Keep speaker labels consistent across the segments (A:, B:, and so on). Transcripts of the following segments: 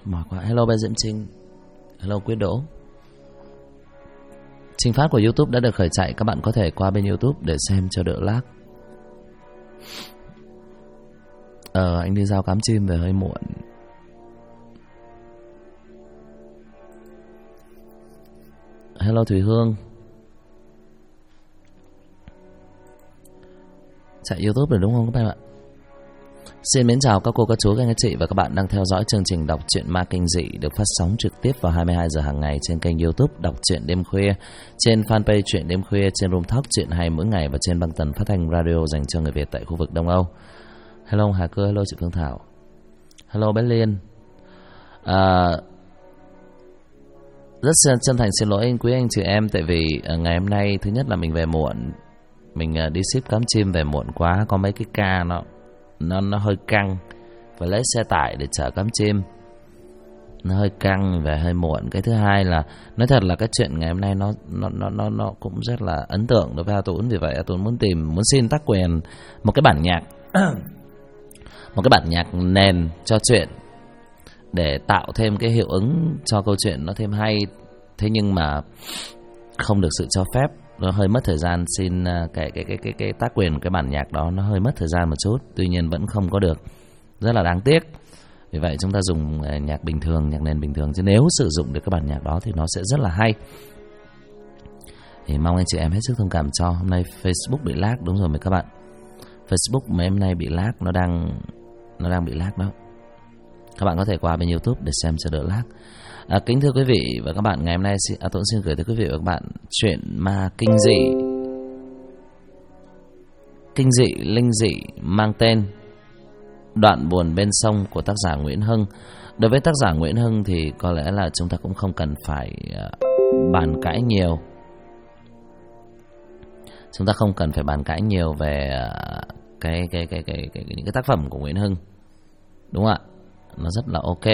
A: mỏi quá. Hello bé Diễm Trinh. Hello Quyết Đỗ. Trình phát của YouTube đã được khởi chạy, các bạn có thể qua bên YouTube để xem cho đỡ lag. Anh đi giao cám chim về hơi muộn. Hello Thùy Hương. Chạy YouTube rồi đúng không các bạn ạ? Xin mến chào các cô, các chú, các anh chị và các bạn đang theo dõi chương trình đọc truyện ma kinh dị được phát sóng trực tiếp vào 22 giờ hàng ngày trên kênh YouTube Đọc truyện đêm khuya, trên fanpage Truyện đêm khuya, trên room talk truyện hay mỗi ngày và trên băng tần phát thanh radio dành cho người Việt tại khu vực Đông Âu. Hello Hà Cơ, hello chị Phương Thảo. Hello bé Liên. Rất chân thành xin lỗi anh quý anh chị em, tại vì ngày hôm nay thứ nhất là mình về muộn, mình đi ship cắm chim về muộn quá, có mấy cái ca nó hơi căng, phải lấy xe tải để chở cắm chim, nó hơi căng về hơi muộn. Cái thứ hai là nói thật là cái chuyện ngày hôm nay nó cũng rất là ấn tượng đối với A Tún, vì vậy A Tún muốn xin tác quyền một cái bản nhạc một cái bản nhạc nền cho chuyện để tạo thêm cái hiệu ứng cho câu chuyện nó thêm hay. Thế nhưng mà không được sự cho phép, nó hơi mất thời gian. Xin cái tác quyền cái bản nhạc đó nó hơi mất thời gian một chút, tuy nhiên vẫn không có được, rất là đáng tiếc. Vì vậy chúng ta dùng nhạc bình thường, nhạc nền bình thường, chứ nếu sử dụng được cái bản nhạc đó thì nó sẽ rất là hay. Thì mong anh chị em hết sức thông cảm cho. Hôm nay Facebook bị lag, đúng rồi mấy các bạn, Facebook mấy hôm nay bị lag, nó đang bị lag đó. Các bạn có thể qua bên YouTube để xem cho đỡ lag. Kính thưa quý vị và các bạn, ngày hôm nay A Tuấn xin gửi tới quý vị và các bạn chuyện ma kinh dị, linh dị mang tên Đoạn buồn bên sông của tác giả Nguyễn Hưng. Đối với tác giả Nguyễn Hưng thì có lẽ là chúng ta cũng không cần phải bàn cãi nhiều. Chúng ta không cần phải bàn cãi nhiều về những cái tác phẩm của Nguyễn Hưng, đúng không ạ? Nó rất là ok.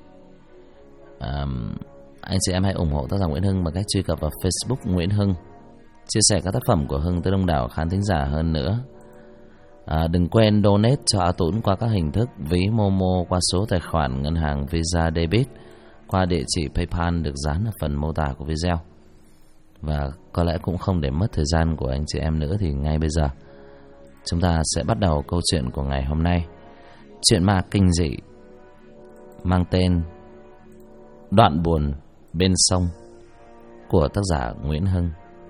A: Anh chị em hãy ủng hộ tác giả Nguyễn Hưng bằng cách truy cập vào Facebook Nguyễn Hưng, chia sẻ các tác phẩm của Hưng tới đông đảo khán thính giả hơn nữa. Đừng quên donate cho A Tún qua các hình thức ví Momo, qua số tài khoản ngân hàng Visa Debit, qua địa chỉ PayPal được dán ở phần mô tả của video. Và có lẽ cũng không để mất thời gian của anh chị em nữa, thì ngay bây giờ chúng ta sẽ bắt đầu câu chuyện của ngày hôm nay. Chuyện ma kinh dị mang tên Đoạn buồn bên sông của tác giả Nguyễn Hưng.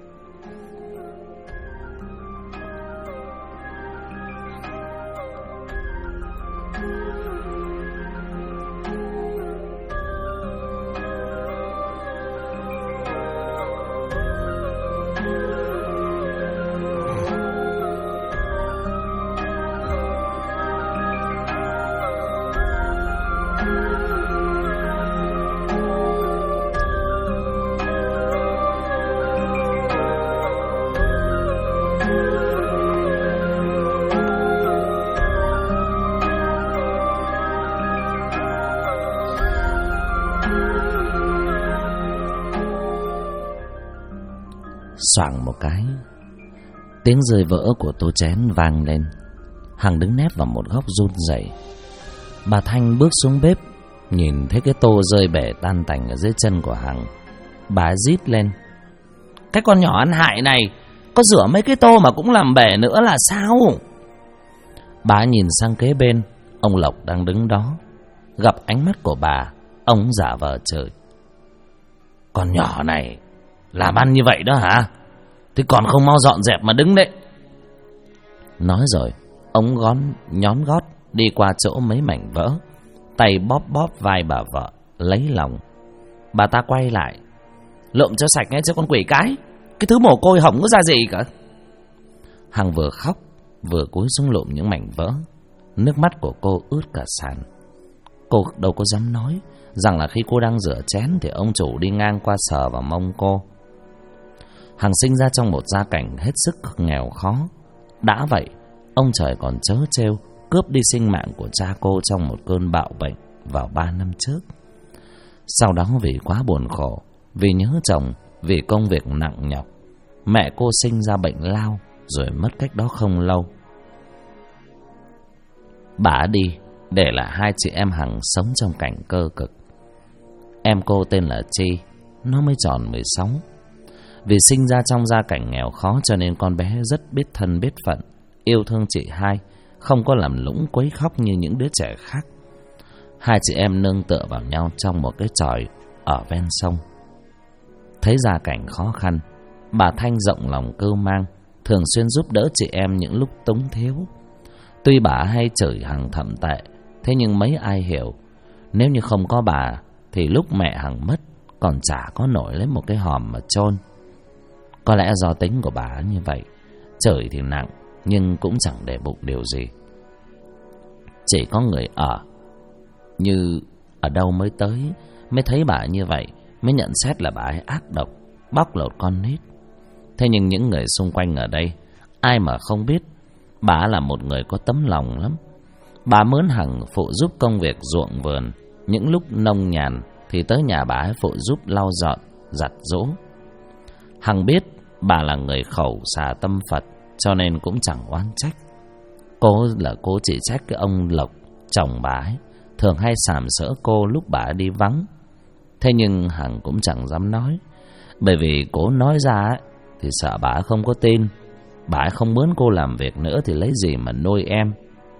A: Xoảng một cái, tiếng rơi vỡ của tô chén vang lên. Hằng đứng nép vào một góc run rẩy. Bà Thanh bước xuống bếp, nhìn thấy cái tô rơi bể tan tành ở dưới chân của Hằng. Bà rít lên: "Cái con nhỏ ăn hại này, có rửa mấy cái tô mà cũng làm bể nữa là sao?" Bà nhìn sang kế bên, ông Lộc đang đứng đó. Gặp ánh mắt của bà, ông giả vờ chửi: "Con nhỏ này làm ăn như vậy đó hả? Thì còn không mau dọn dẹp mà đứng đấy." Nói rồi, ông nhón gót đi qua chỗ mấy mảnh vỡ, tay bóp bóp vai bà vợ, lấy lòng. Bà ta quay lại: "Lượm cho sạch nghe cho con quỷ cái thứ mồ côi hỏng có ra gì cả." Hằng vừa khóc vừa cúi xuống lụm những mảnh vỡ. Nước mắt của cô ướt cả sàn. Cô đâu có dám nói rằng là khi cô đang rửa chén thì ông chủ đi ngang qua sờ vào mông cô. Hằng sinh ra trong một gia cảnh hết sức nghèo khó. Đã vậy, ông trời còn trớ trêu cướp đi sinh mạng của cha cô trong một cơn bạo bệnh vào 3 năm trước. Sau đó vì quá buồn khổ, vì nhớ chồng, vì công việc nặng nhọc, mẹ cô sinh ra bệnh lao rồi mất cách đó không lâu. Bà đi để lại hai chị em Hằng sống trong cảnh cơ cực. Em cô tên là Chi, nó mới tròn 16. Vì sinh ra trong gia cảnh nghèo khó cho nên con bé rất biết thân biết phận, yêu thương chị hai, không có làm lũng quấy khóc như những đứa trẻ khác. Hai chị em nương tựa vào nhau trong một cái chòi ở ven sông. Thấy gia cảnh khó khăn, bà Thanh rộng lòng cưu mang, thường xuyên giúp đỡ chị em những lúc túng thiếu. Tuy bà hay chửi Hằng thậm tệ, thế nhưng mấy ai hiểu, nếu như không có bà thì lúc mẹ Hằng mất còn chả có nổi lấy một cái hòm mà chôn. Có lẽ do tính của bà như vậy, chửi thì nặng nhưng cũng chẳng để bụng điều gì. Chỉ có người ở như ở đâu mới thấy bà như vậy, mới nhận xét là bà ấy ác độc, bóc lột con nít. Thế nhưng những người xung quanh ở đây, ai mà không biết bà là một người có tấm lòng lắm. Bà mướn Hằng phụ giúp công việc ruộng vườn, những lúc nông nhàn thì tới nhà bà ấy phụ giúp lau dọn, giặt giũ. Hằng biết bà là người khẩu xà tâm Phật, cho nên cũng chẳng oán trách. Cô chỉ trách cái ông Lộc, chồng bà ấy, thường hay sàm sỡ cô lúc bà ấy đi vắng. Thế nhưng Hằng cũng chẳng dám nói, bởi vì cô nói ra ấy, thì sợ bà ấy không có tin. Bà ấy không muốn cô làm việc nữa thì lấy gì mà nuôi em.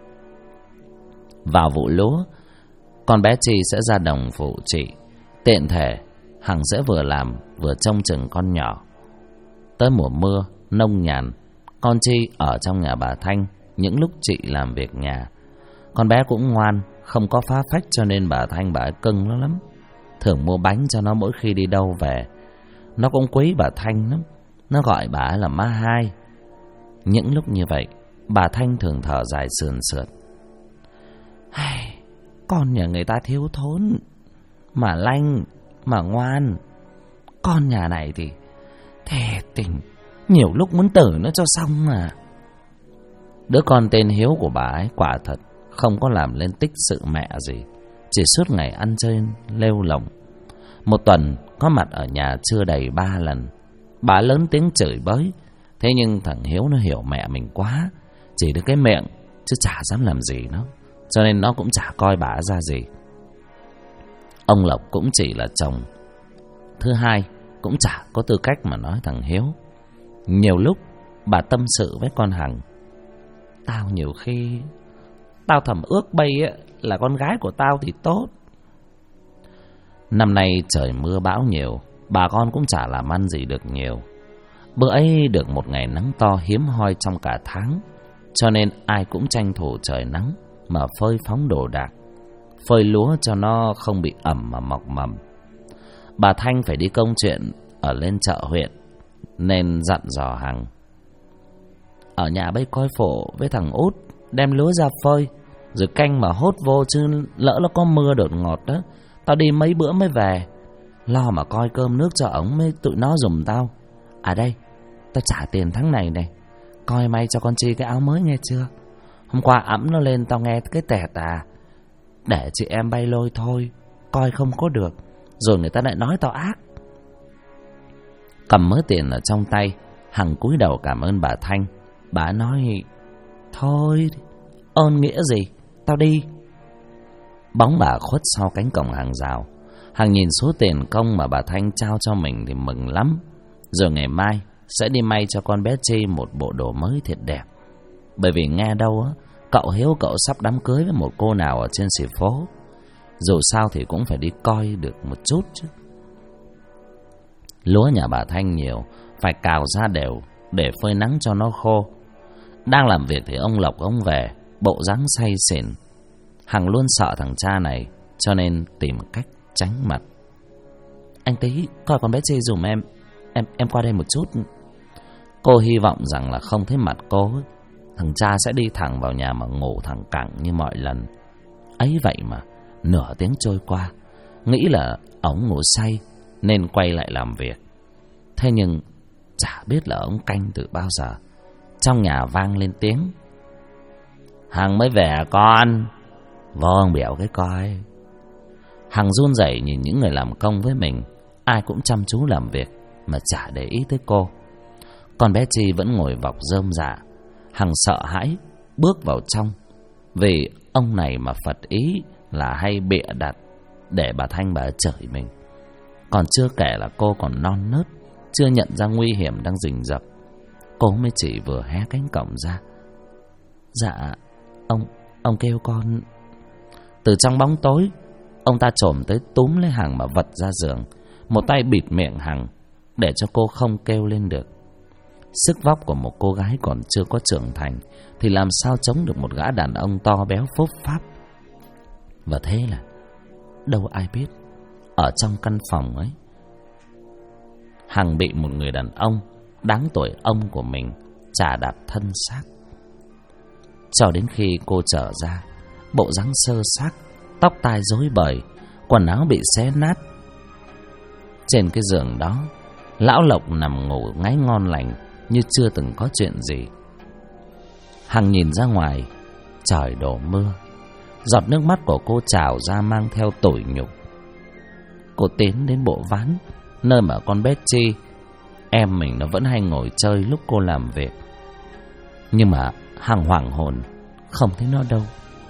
A: Vào vụ lúa, con bé Chi sẽ ra đồng phụ chị. Tiện thể Hằng sẽ vừa làm vừa trông chừng con nhỏ. Tới mùa mưa nông nhàn, con Chi ở trong nhà bà Thanh những lúc chị làm việc nhà. Con bé cũng ngoan, không có phá phách, cho nên bà Thanh bà ấy cưng nó lắm, thường mua bánh cho nó mỗi khi đi đâu về. Nó cũng quý bà Thanh lắm, nó gọi bà ấy là má hai. Những lúc như vậy, bà Thanh thường thở dài sườn sượt. Con nhà người ta thiếu thốn, mà lanh, mà ngoan. Con nhà này thì thề tình, nhiều lúc muốn tử nó cho xong mà. Đứa con tên Hiếu của bà ấy quả thật không có làm lên tích sự mẹ gì, chỉ suốt ngày ăn chơi lêu lổng. Một tuần có mặt ở nhà chưa đầy 3 lần. Bà lớn tiếng chửi bới, thế nhưng thằng Hiếu nó hiểu mẹ mình quá, chỉ được cái miệng chứ chả dám làm gì nó, cho nên nó cũng chả coi bà ra gì. Ông Lộc cũng chỉ là chồng thứ hai, cũng chả có tư cách mà nói thằng Hiếu. Nhiều lúc bà tâm sự với con Hằng. Tao nhiều khi tao thầm ước bây là con gái của tao thì tốt. Năm nay trời mưa bão nhiều, bà con cũng chả làm ăn gì được nhiều. Bữa ấy được một ngày nắng to hiếm hoi trong cả tháng, cho nên ai cũng tranh thủ trời nắng mà phơi phóng đồ đạc, phơi lúa cho nó không bị ẩm mà mọc mầm. Bà Thanh phải đi công chuyện ở lên chợ huyện, nên dặn dò Hằng: ở nhà bây coi phổ với thằng Út, đem lúa ra phơi rồi canh mà hốt vô, chứ lỡ nó có mưa đột ngột đó, tao đi mấy bữa mới về. Lo mà coi cơm nước cho ổng mới tụi nó giùm tao. À đây, tao trả tiền tháng này này, coi may cho con Chi cái áo mới nghe chưa. Hôm qua ẵm nó lên tao nghe cái tẹt để chị em bay lôi thôi, coi không có được rồi người ta lại nói tao ác. Cầm mớ tiền ở trong tay, Hằng cúi đầu cảm ơn bà Thanh. Bà nói: thôi, ơn nghĩa gì, tao đi. Bóng bà khuất sau cánh cổng hàng rào. Hằng nhìn số tiền công mà bà Thanh trao cho mình thì mừng lắm. Rồi ngày mai sẽ đi may cho con bé Chi một bộ đồ mới thiệt đẹp. Bởi vì nghe đâu cậu Hiếu cậu sắp đám cưới với một cô nào ở trên xì phố. Dù sao thì cũng phải đi coi được một chút chứ. Lúa nhà bà Thanh nhiều, phải cào ra đều để phơi nắng cho nó khô. Đang làm việc thì ông Lộc ông về, bộ dáng say xỉn. Hằng luôn sợ thằng cha này, cho nên tìm cách tránh mặt. Anh Tý, coi con bé Chi dùm em qua đây một chút. Cô hy vọng rằng là không thấy mặt cô ấy, thằng cha sẽ đi thẳng vào nhà mà ngủ thẳng cẳng như mọi lần. Ấy vậy mà nửa tiếng trôi qua, nghĩ là ổng ngủ say nên quay lại làm việc. Thế nhưng chả biết là ổng canh từ bao giờ. Trong nhà vang lên tiếng: Hằng mới về à con? Vâng, biểu cái coi. Hằng run rẩy nhìn những người làm công với mình, ai cũng chăm chú làm việc mà chả để ý tới cô. Con bé Chi vẫn ngồi vọc rơm rạ. Hằng sợ hãi bước vào trong, vì ông này mà phật ý là hay bịa đặt, để bà Thanh bà chửi mình. Còn chưa kể là cô còn non nớt, chưa nhận ra nguy hiểm đang rình rập. Cô mới chỉ vừa hé cánh cổng ra. Dạ, ông kêu con. Từ trong bóng tối, ông ta chồm tới túm lấy Hằng mà vật ra giường, một tay bịt miệng Hằng để cho cô không kêu lên được. Sức vóc của một cô gái còn chưa có trưởng thành thì làm sao chống được một gã đàn ông to béo phốp pháp. Và thế là đâu ai biết, ở trong căn phòng ấy, Hằng bị một người đàn ông đáng tuổi ông của mình chà đạp thân xác. Cho đến khi cô trở ra, bộ dáng sơ xác, tóc tai rối bời, quần áo bị xé nát. Trên cái giường đó, lão Lộc nằm ngủ ngáy ngon lành như chưa từng có chuyện gì. Hằng nhìn ra ngoài, trời đổ mưa. Giọt nước mắt của cô trào ra mang theo tủi nhục. Cô tiến đến bộ ván, nơi mà con bé Chi, em mình, nó vẫn hay ngồi chơi lúc cô làm việc. Nhưng mà Hằng hoảng hồn, không thấy nó đâu.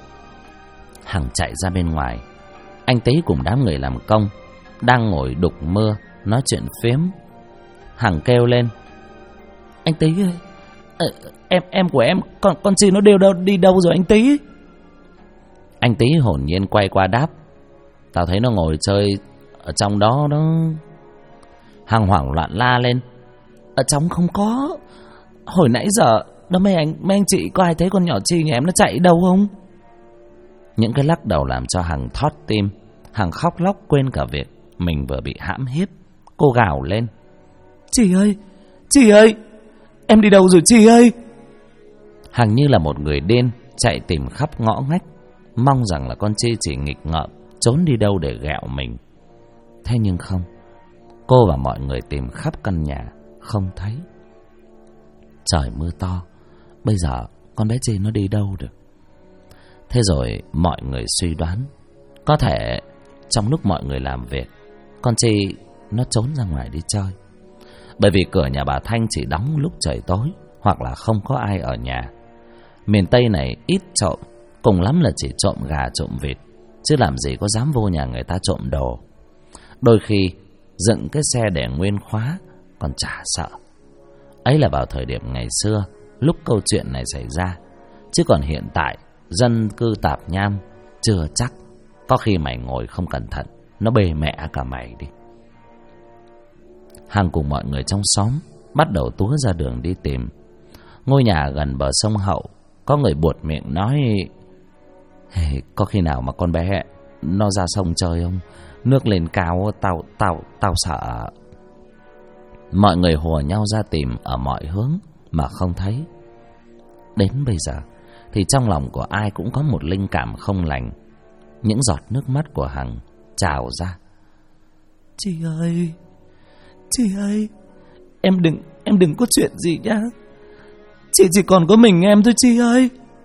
A: Hằng chạy ra bên ngoài. Anh Tý cùng đám người làm công đang ngồi đục mưa nói chuyện phiếm. Hằng kêu lên: Anh Tý ơi, em của em, con Chi nó đi đâu rồi anh Tý? Anh Tý hồn nhiên quay qua đáp: Tao thấy nó ngồi chơi ở trong đó đó. Hằng hoảng loạn la lên: Ở trong không có. Hồi nãy giờ đó mấy anh chị có ai thấy con nhỏ Chi nhà em nó chạy đâu không? Những cái lắc đầu làm cho Hằng thót tim. Hằng khóc lóc quên cả việc mình vừa bị hãm hiếp. Cô gào lên: Chị ơi, em đi đâu rồi chị ơi? Hằng như là một người điên chạy tìm khắp ngõ ngách, mong rằng là con Chi chỉ nghịch ngợm trốn đi đâu để ghẹo mình. Thế nhưng không, cô và mọi người tìm khắp căn nhà không thấy. Trời mưa to, bây giờ con bé Chi nó đi đâu được? Thế rồi mọi người suy đoán, có thể trong lúc mọi người làm việc, con Chi nó trốn ra ngoài đi chơi. Bởi vì cửa nhà bà Thanh chỉ đóng lúc trời tối, hoặc là không có ai ở nhà. Miền Tây này ít trộm, cùng lắm là chỉ trộm gà trộm vịt, chứ làm gì có dám vô nhà người ta trộm đồ. Đôi khi dựng cái xe để nguyên khóa còn chả sợ. Ấy là vào thời điểm ngày xưa, lúc câu chuyện này xảy ra. Chứ còn hiện tại, dân cư tạp nham, chưa chắc. Có khi mày ngồi không cẩn thận, nó bê mẹ cả mày đi. Hằng cùng mọi người trong xóm bắt đầu túa ra đường đi tìm. Ngôi nhà gần bờ sông Hậu, có người buột miệng nói: Có khi nào mà con bé nó ra sông chơi không? Nước lên cao, tao sợ. Mọi người hùa nhau ra tìm ở mọi hướng mà không thấy. Đến bây giờ thì trong lòng của ai cũng có một linh cảm không lành. Những giọt nước mắt của Hằng trào ra: Chị ơi, em đừng có chuyện gì nhá. Chị chỉ còn có mình em thôi chị ơi.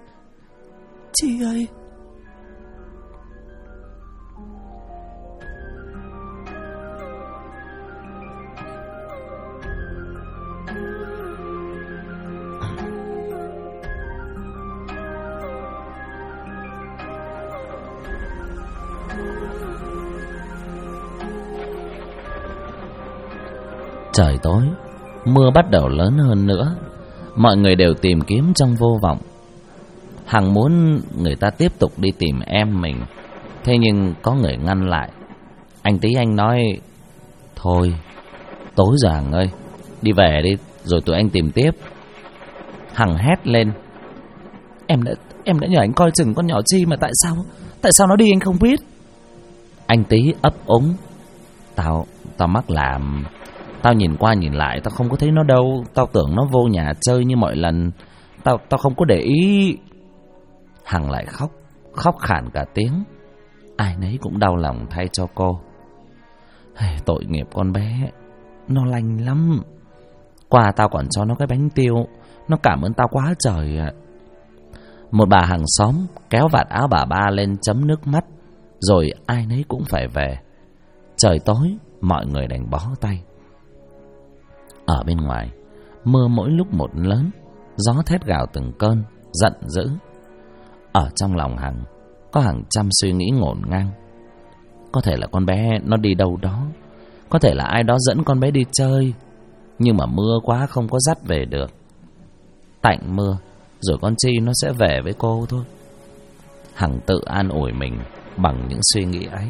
A: Trời tối, mưa bắt đầu lớn hơn nữa. Mọi người đều tìm kiếm trong vô vọng. Hằng muốn người ta tiếp tục đi tìm em mình, thế nhưng có người ngăn lại. Anh Tý anh nói: Thôi, tối rồi Hằng ơi, đi về đi, rồi tụi anh tìm tiếp. Hằng hét lên: Em đã nhờ anh coi chừng con nhỏ Chi mà tại sao nó đi anh không biết? Anh Tý ấp úng: Tao mắc làm. Tao nhìn qua nhìn lại, tao không có thấy nó đâu. Tao tưởng nó vô nhà chơi như mọi lần. Tao không có để ý. Hằng lại khóc khản cả tiếng. Ai nấy cũng đau lòng thay cho cô. Tội nghiệp con bé, nó lanh lắm. Qua tao còn cho nó cái bánh tiêu, nó cảm ơn tao quá trời ạ. Một bà hàng xóm kéo vạt áo bà ba lên chấm nước mắt. Rồi ai nấy cũng phải về. Trời tối, mọi người đành bó tay. Ở bên ngoài, mưa mỗi lúc một lớn, gió thét gào từng cơn, giận dữ. Ở trong lòng Hằng có hàng trăm suy nghĩ ngổn ngang. Có thể là con bé nó đi đâu đó, có thể là ai đó dẫn con bé đi chơi, nhưng mà mưa quá không có dắt về được. Tạnh mưa rồi con Chi nó sẽ về với cô thôi. Hằng tự an ủi mình bằng những suy nghĩ ấy.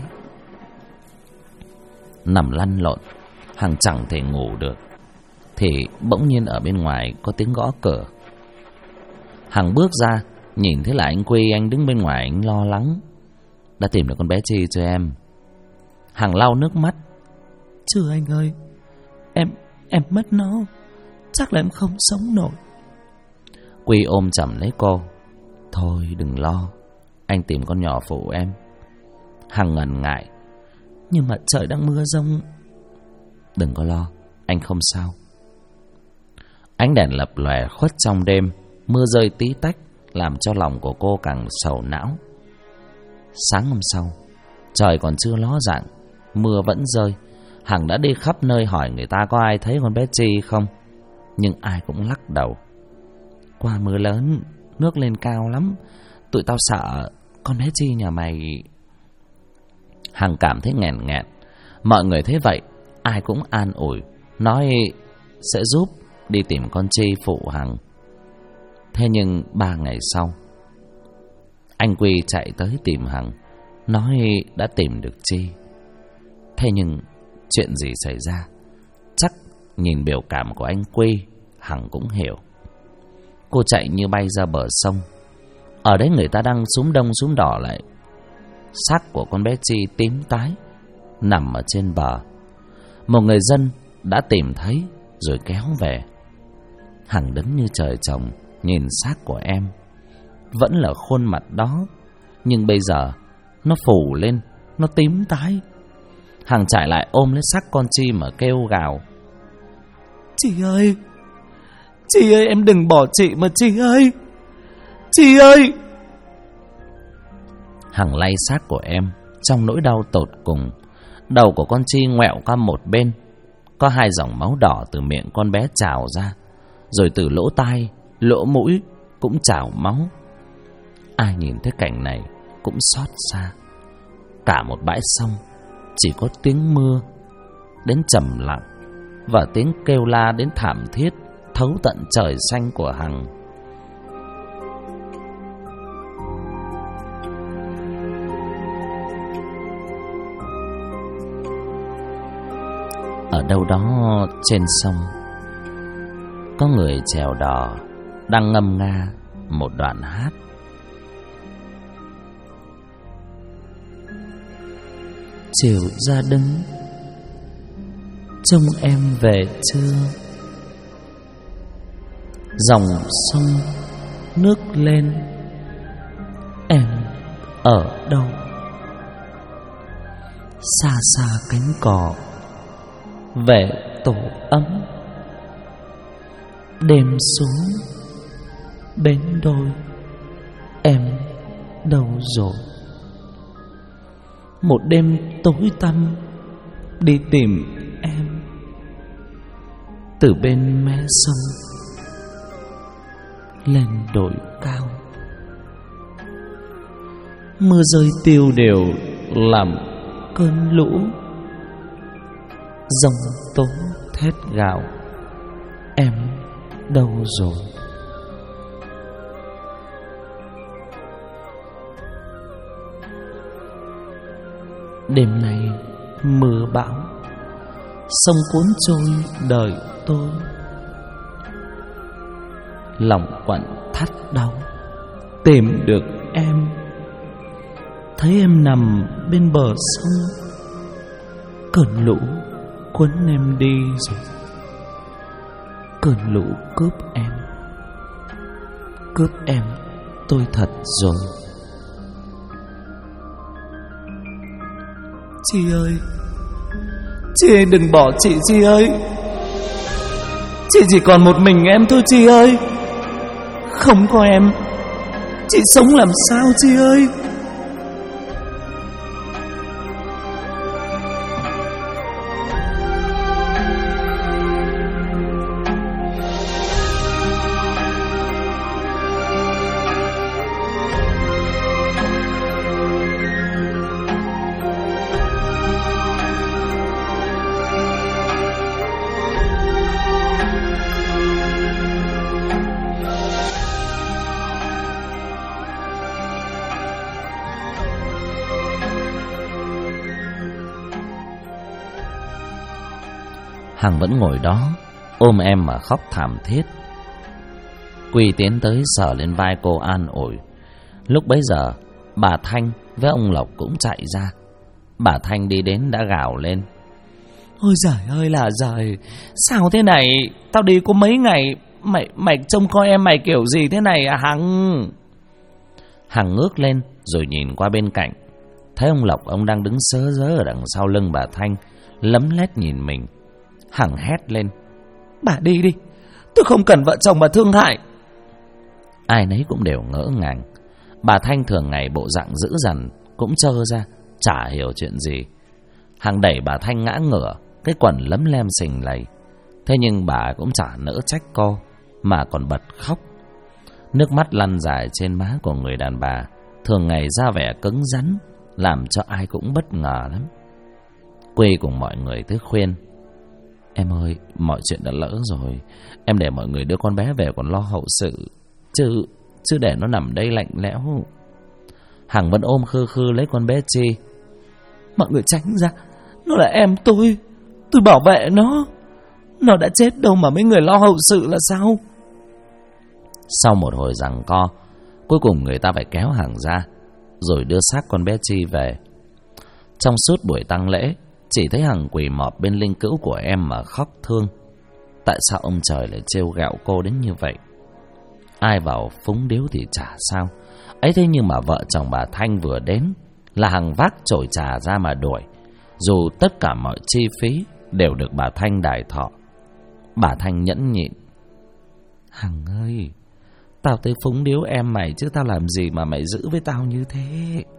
A: Nằm lăn lộn, Hằng chẳng thể ngủ được, thì bỗng nhiên ở bên ngoài có tiếng gõ cửa. Hằng bước ra, nhìn thấy là anh Quy, anh đứng bên ngoài, anh lo lắng. Đã tìm được con bé Chi chưa em? Hằng lau nước mắt.
B: Chưa anh ơi, em mất nó, chắc là em không sống nổi.
A: Quy ôm chầm lấy cô. Thôi đừng lo, anh tìm con nhỏ phụ em. Hằng ngần ngại.
B: Nhưng mà trời đang mưa giông.
A: Đừng có lo, anh không sao. Ánh đèn lập lòe khuất trong đêm, mưa rơi tí tách làm cho lòng của cô càng sầu não. Sáng hôm sau, trời còn chưa ló dạng, mưa vẫn rơi. Hằng đã đi khắp nơi hỏi người ta có ai thấy con bé Chi không, nhưng ai cũng lắc đầu. Qua mưa lớn, nước lên cao lắm, tụi tao sợ con bé Chi nhà mày. Hằng cảm thấy nghẹn nghẹn. Mọi người thấy vậy, ai cũng an ủi, nói sẽ giúp đi tìm con Chi phụ Hằng. Thế nhưng 3 ngày sau, anh Quy chạy tới tìm Hằng, nói đã tìm được Chi. Thế nhưng chuyện gì xảy ra, chắc nhìn biểu cảm của anh Quy, Hằng cũng hiểu. Cô chạy như bay ra bờ sông. Ở đấy người ta đang súm đông súm đỏ lại. Xác của con bé Chi tím tái, nằm ở trên bờ. Một người dân đã tìm thấy rồi kéo về. Hằng đứng như trời trồng, nhìn xác của em. Vẫn là khuôn mặt đó, nhưng bây giờ nó phủ lên, nó tím tái. Hằng chạy lại ôm lấy xác con Chi mà kêu gào.
B: Chị ơi, chị ơi, em đừng bỏ chị mà chị ơi. Chị ơi.
A: Hằng lay xác của em trong nỗi đau tột cùng. Đầu của con Chi ngoẹo qua một bên, có 2 dòng máu đỏ từ miệng con bé trào ra, rồi từ lỗ tai, lỗ mũi cũng trào máu. Ai nhìn thấy cảnh này cũng xót xa. Cả một bãi sông chỉ có tiếng mưa đến trầm lặng và tiếng kêu la đến thảm thiết thấu tận trời xanh của Hằng. Ở đâu đó trên sông, có người chèo đò đang ngâm nga một đoạn hát.
B: Chiều ra đứng trông em về chưa, dòng sông nước lên, em ở đâu? Xa xa cánh cò về tổ ấm, đêm xuống bến đôi, em đâu rồi? Một đêm tối tăm đi tìm em, từ bên mé sông lên đồi cao. Mưa rơi tiêu đều làm cơn lũ, giông tố thét gào, em đâu rồi? Đêm nay mưa bão, sông cuốn trôi đời tôi. Lòng quặn thắt đau, tìm được em, thấy em nằm bên bờ sông. Cơn lũ cuốn em đi rồi, cơn lũ cướp em tôi thật rồi. Chị ơi, chị ơi đừng bỏ chị ơi. Chị chỉ còn một mình em thôi chị ơi. Không có em, chị sống làm sao chị ơi?
A: Hằng vẫn ngồi đó ôm em mà khóc thảm thiết. Quy tiến tới sờ lên vai cô an ủi. Lúc bấy giờ bà Thanh với ông Lộc cũng chạy ra. Bà Thanh đi đến đã gào lên:
B: Ôi giời ơi là giời, sao thế này? Tao đi có mấy ngày, mày trông coi em mày kiểu gì thế này à Hằng?
A: Hằng ngước lên rồi nhìn qua bên cạnh, thấy ông Lộc ông đang đứng sớ rớ ở đằng sau lưng bà Thanh, lấm lét nhìn mình. Hằng hét lên:
B: Bà đi đi, tôi không cần vợ chồng bà thương hại.
A: Ai nấy cũng đều ngỡ ngàng. Bà Thanh thường ngày bộ dạng dữ dằn cũng trơ ra, chả hiểu chuyện gì. Hằng đẩy bà Thanh ngã ngửa, cái quần lấm lem sình lầy. Thế nhưng bà cũng chả nỡ trách cô, mà còn bật khóc. Nước mắt lăn dài trên má của người đàn bà thường ngày ra vẻ cứng rắn, làm cho ai cũng bất ngờ lắm. Quy cùng mọi người tới khuyên: Em ơi, mọi chuyện đã lỡ rồi, em để mọi người đưa con bé về còn lo hậu sự, chứ để nó nằm đây lạnh lẽo. Hằng vẫn ôm khư khư lấy con bé Chi.
B: Mọi người tránh ra, nó là em tôi bảo vệ nó đã chết đâu mà mấy người lo hậu sự là sao?
A: Sau một hồi giằng co, cuối cùng người ta phải kéo Hằng ra, rồi đưa xác con bé Chi về. Trong suốt buổi tang lễ, chỉ thấy Hằng quỳ mọp bên linh cữu của em mà khóc thương. Tại sao ông trời lại trêu ghẹo cô đến như vậy? Ai vào phúng điếu thì chả sao ấy, thế nhưng mà vợ chồng bà Thanh vừa đến là Hằng vác chổi trà ra mà đuổi, dù tất cả mọi chi phí đều được bà Thanh đài thọ. Bà Thanh nhẫn nhịn: Hằng ơi, tao tới phúng điếu em mày chứ tao làm gì mà mày giữ với tao như thế?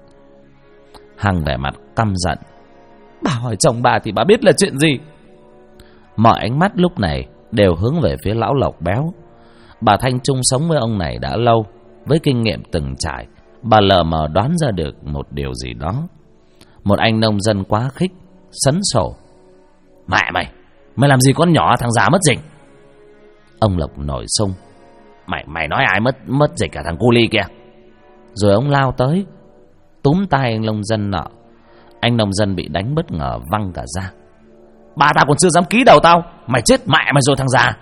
A: Hằng vẻ mặt căm giận:
B: Bà hỏi chồng bà thì bà biết là chuyện gì?
A: Mọi ánh mắt lúc này đều hướng về phía lão Lộc béo. Bà Thanh chung sống với ông này đã lâu, với kinh nghiệm từng trải, bà lờ mờ đoán ra được một điều gì đó. Một anh nông dân quá khích sấn sổ: Mẹ mày làm gì con nhỏ thằng già mất dịch? Ông Lộc nổi xung: Mày nói ai mất dịch cả thằng cu ly kia? Rồi ông lao tới túm tay anh nông dân nọ. Anh nông dân bị đánh bất ngờ văng cả ra: Bà tao còn chưa dám ký đầu tao, mày chết mẹ mày rồi thằng già!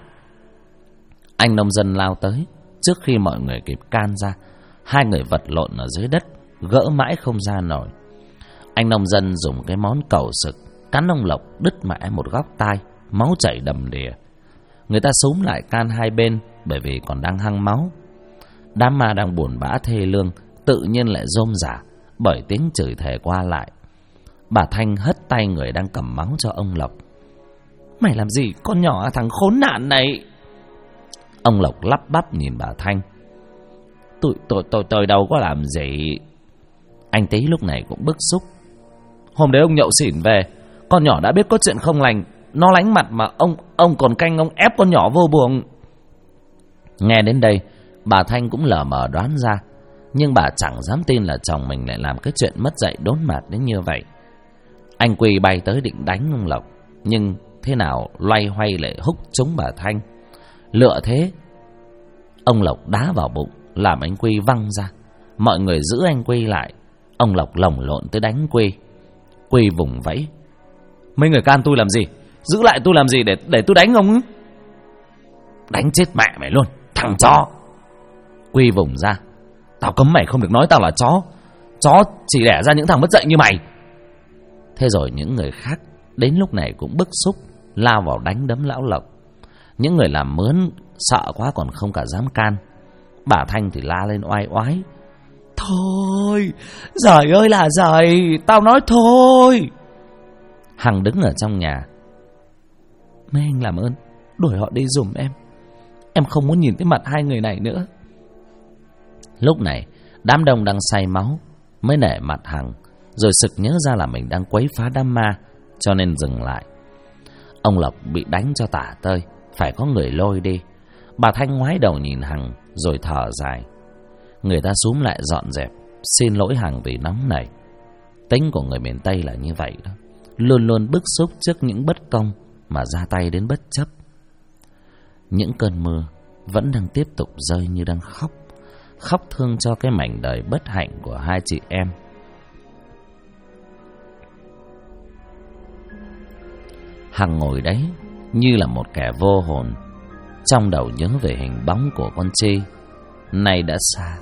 A: Anh nông dân lao tới, trước khi mọi người kịp can ra, hai người vật lộn ở dưới đất, gỡ mãi không ra nổi. Anh nông dân dùng cái món cầu sực cắn ông Lộc đứt mãi một góc tai, máu chảy đầm đìa. Người ta xúm lại can hai bên bởi vì còn đang hăng máu. Đám ma đang buồn bã thê lương tự nhiên lại rôm rả bởi tiếng chửi thề qua lại. Bà Thanh hất tay người đang cầm máu cho ông Lộc:
B: Mày làm gì con nhỏ thằng khốn nạn này?
A: Ông Lộc lắp bắp nhìn bà Thanh: Tôi đâu có làm gì. Anh Tý lúc này cũng bức xúc:
B: Hôm đấy ông nhậu xỉn về, con nhỏ đã biết có chuyện không lành, nó lánh mặt mà ông còn canh ông ép con nhỏ vô buồng.
A: Nghe đến đây, bà Thanh cũng lờ mờ đoán ra, nhưng bà chẳng dám tin là chồng mình lại làm cái chuyện mất dạy đốn mạt đến như vậy. Anh Quy bay tới định đánh ông Lộc, nhưng thế nào loay hoay lại húc trúng bà Thanh. Lựa thế, ông Lộc đá vào bụng làm anh Quy văng ra. Mọi người giữ anh Quy lại. Ông Lộc lồng lộn tới đánh Quy. Quy vùng vẫy:
B: Mấy người can tôi làm gì? Giữ lại tôi làm gì để tôi đánh ông?
A: Đánh chết mẹ mày luôn, thằng chó! Quy vùng ra:
B: Tao cấm mày không được nói tao là chó. Chó chỉ đẻ ra những thằng mất dạy như mày.
A: Thế rồi những người khác đến lúc này cũng bức xúc, lao vào đánh đấm lão Lộc. Những người làm mướn sợ quá còn không cả dám can. Bà Thanh thì la lên oai oái:
B: Thôi, giời ơi là giời, tao nói thôi.
A: Hằng đứng ở trong nhà:
B: Mấy anh làm ơn đuổi họ đi giùm em không muốn nhìn thấy mặt hai người này nữa.
A: Lúc này đám đông đang say máu mới nể mặt Hằng, rồi sực nhớ ra là mình đang quấy phá đám ma, cho nên dừng lại. Ông Lộc bị đánh cho tả tơi, phải có người lôi đi. Bà Thanh ngoái đầu nhìn Hằng rồi thở dài. Người ta xúm lại dọn dẹp, xin lỗi Hằng vì nóng nảy. Tính của người miền Tây là như vậy đó, luôn luôn bức xúc trước những bất công mà ra tay đến bất chấp. Những cơn mưa vẫn đang tiếp tục rơi như đang khóc, khóc thương cho cái mảnh đời bất hạnh của hai chị em. Hằng ngồi đấy như là một kẻ vô hồn, trong đầu nhớ về hình bóng của con Chi nay đã xa.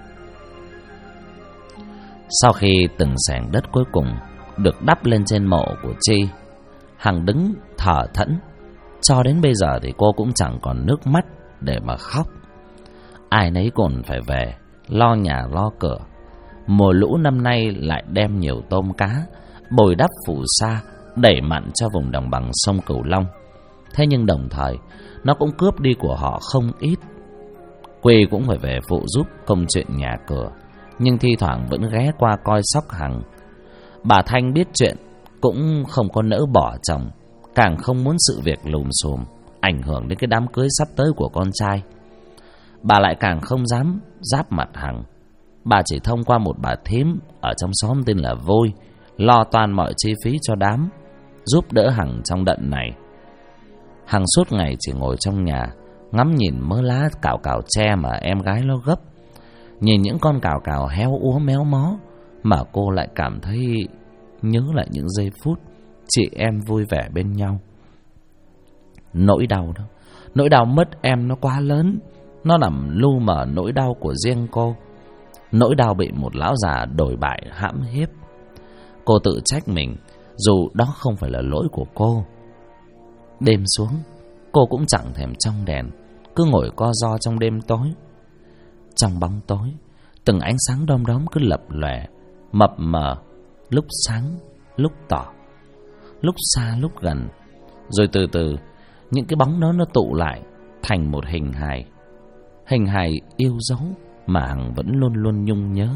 A: Sau khi từng xẻng đất cuối cùng được đắp lên trên mộ của Chi, Hằng đứng thở thẫn. Cho đến bây giờ thì cô cũng chẳng còn nước mắt để mà khóc. Ai nấy còn phải về lo nhà lo cửa. Mùa lũ năm nay lại đem nhiều tôm cá bồi đắp phù sa, đẩy mặn cho vùng đồng bằng sông Cửu Long. Thế nhưng đồng thời nó cũng cướp đi của họ không ít. Quỳ cũng phải về phụ giúp công chuyện nhà cửa, nhưng thi thoảng vẫn ghé qua coi sóc Hằng. Bà Thanh biết chuyện cũng không có nỡ bỏ chồng, càng không muốn sự việc lùm xùm ảnh hưởng đến cái đám cưới sắp tới của con trai. Bà lại càng không dám giáp mặt Hằng. Bà chỉ thông qua một bà thím ở trong xóm tên là Vôi lo toan mọi chi phí cho đám, giúp đỡ Hằng trong đận này. Hằng suốt ngày chỉ ngồi trong nhà ngắm nhìn mớ lá cào cào tre mà em gái nó gấp. Nhìn những con cào cào héo úa méo mó mà cô lại cảm thấy nhớ lại những giây phút chị em vui vẻ bên nhau. Nỗi đau đó, nỗi đau mất em nó quá lớn. Nó làm lu mờ nỗi đau của riêng cô. Nỗi đau bị một lão già đồi bại hãm hiếp. Cô tự trách mình, dù đó không phải là lỗi của cô. Đêm xuống, cô cũng chẳng thèm trong đèn, cứ ngồi co ro trong đêm tối. Trong bóng tối, từng ánh sáng đom đóm cứ lập lòe, mập mờ, lúc sáng, lúc tỏ, lúc xa, lúc gần. Rồi từ từ, những cái bóng đó nó tụ lại thành một hình hài. Hình hài yêu dấu mà Hằng vẫn luôn luôn nhung nhớ.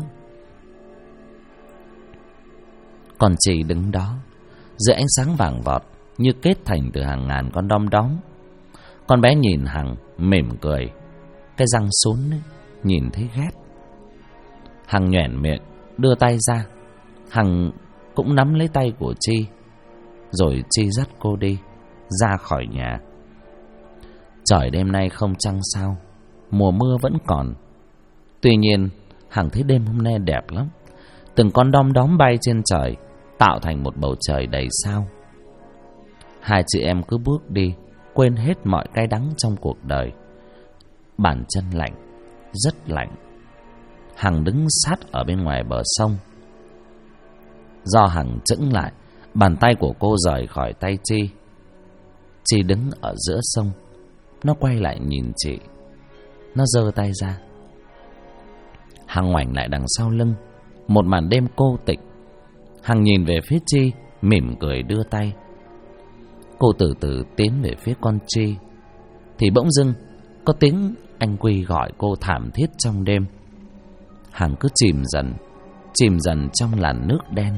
A: Còn chị đứng đó giữa ánh sáng vàng vọt như kết thành từ hàng ngàn con đom đóm. Con bé nhìn Hằng mỉm cười, cái răng sún ấy, nhìn thấy ghét. Hằng nhoẻn miệng đưa tay ra. Hằng cũng nắm lấy tay của Chi, rồi Chi dắt cô đi ra khỏi nhà. Trời đêm nay không trăng sao, mùa mưa vẫn còn. Tuy nhiên Hằng thấy đêm hôm nay đẹp lắm. Từng con đom đóm bay trên trời tạo thành một bầu trời đầy sao. Hai chị em cứ bước đi, quên hết mọi cay đắng trong cuộc đời. Bàn chân lạnh, rất lạnh. Hằng đứng sát ở bên ngoài bờ sông. Do Hằng chững lại, bàn tay của cô rời khỏi tay Chi. Chi đứng ở giữa sông. Nó quay lại nhìn chị. Nó giơ tay ra. Hằng ngoảnh lại đằng sau lưng. Một màn đêm cô tịch. Hằng nhìn về phía Chi, mỉm cười đưa tay. Cô từ từ tiến về phía con Chi, thì bỗng dưng có tiếng anh Quy gọi cô thảm thiết trong đêm. Hằng cứ chìm dần trong làn nước đen.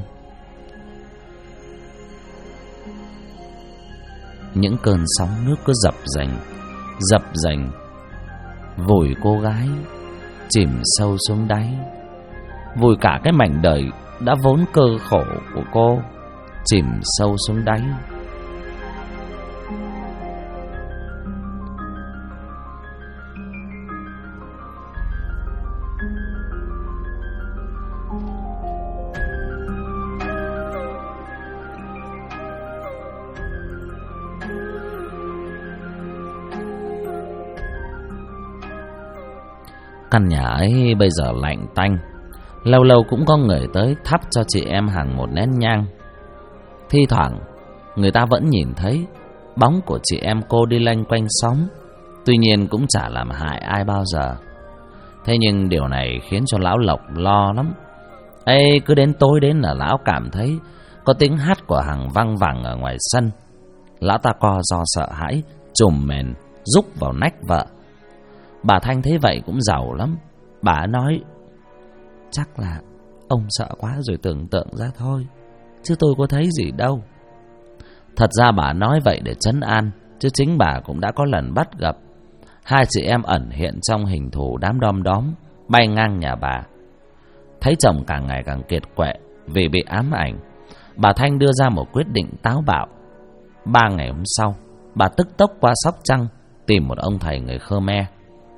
A: Những cơn sóng nước cứ dập dềnh, vùi cô gái chìm sâu xuống đáy, vùi cả cái mảnh đời đã vốn cơ khổ của cô chìm sâu xuống đáy. Căn nhà ấy bây giờ lạnh tanh. Lâu lâu cũng có người tới thắp cho chị em Hằng một nén nhang. Thi thoảng người ta vẫn nhìn thấy bóng của chị em cô đi lanh quanh xóm. Tuy nhiên cũng chả làm hại ai bao giờ. Thế nhưng điều này khiến cho lão Lộc lo lắm. Ê, cứ đến tối đến là lão cảm thấy có tiếng hát của Hằng văng vẳng ở ngoài sân. Lão ta co do sợ hãi, trùm mền rúc vào nách vợ. Bà Thanh thấy vậy cũng giàu lắm. Bà nói: chắc là ông sợ quá rồi tưởng tượng ra thôi, chứ tôi có thấy gì đâu. Thật ra bà nói vậy để trấn an, chứ chính bà cũng đã có lần bắt gặp hai chị em ẩn hiện trong hình thù đám đom đóm bay ngang nhà bà. Thấy chồng càng ngày càng kiệt quệ vì bị ám ảnh, bà Thanh đưa ra một quyết định táo bạo. 3 ngày hôm sau, bà tức tốc qua Sóc Trăng tìm một ông thầy người Khmer.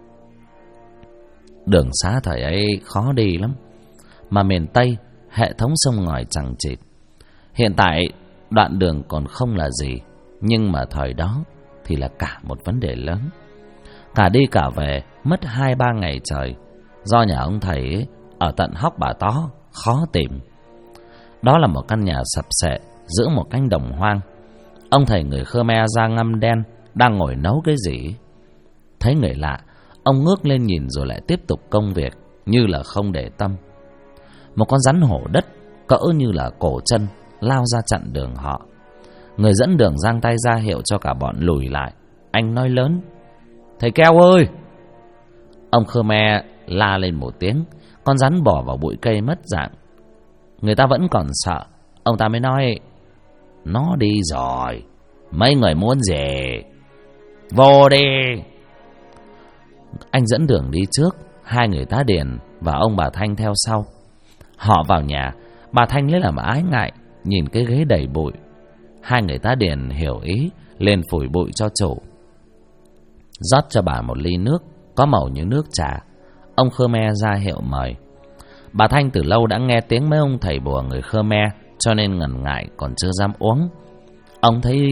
A: Đường xá thời ấy khó đi lắm, mà miền Tây hệ thống sông ngòi chằng chịt. Hiện tại đoạn đường còn không là gì, Nhưng mà thời đó thì là cả một vấn đề lớn. Cả đi cả về mất 2-3 ngày trời, do nhà ông thầy ấy, ở tận Hóc Bà Tó, khó tìm. Đó là một căn nhà sập xệ giữa một cánh đồng hoang. Ông thầy người Khmer da ngăm đen đang ngồi nấu cái gì. Thấy người lạ, ông ngước lên nhìn rồi lại tiếp tục công việc như là không để tâm. Một con rắn hổ đất cỡ như là cổ chân lao ra chặn đường họ. Người dẫn đường giang tay ra hiệu cho cả bọn lùi lại. Anh nói lớn: "Thầy Keo ơi!" Ông Khmer la lên một tiếng, con rắn bỏ vào bụi cây mất dạng. Người ta vẫn còn sợ, ông ta mới nói: "Nó đi rồi, mấy người muốn gì? Vô đi!" Anh dẫn đường đi trước, hai người tá điền và ông bà Thanh theo sau. Họ vào nhà, bà Thanh lấy làm ái ngại nhìn cái ghế đầy bụi. Hai người tá điền hiểu ý, lên phủi bụi cho chủ. Rót cho bà một ly nước có màu như nước trà. Ông Khmer ra hiệu mời. Bà Thanh từ lâu đã nghe tiếng mấy ông thầy bùa người Khmer, cho nên ngần ngại còn chưa dám uống. Ông thấy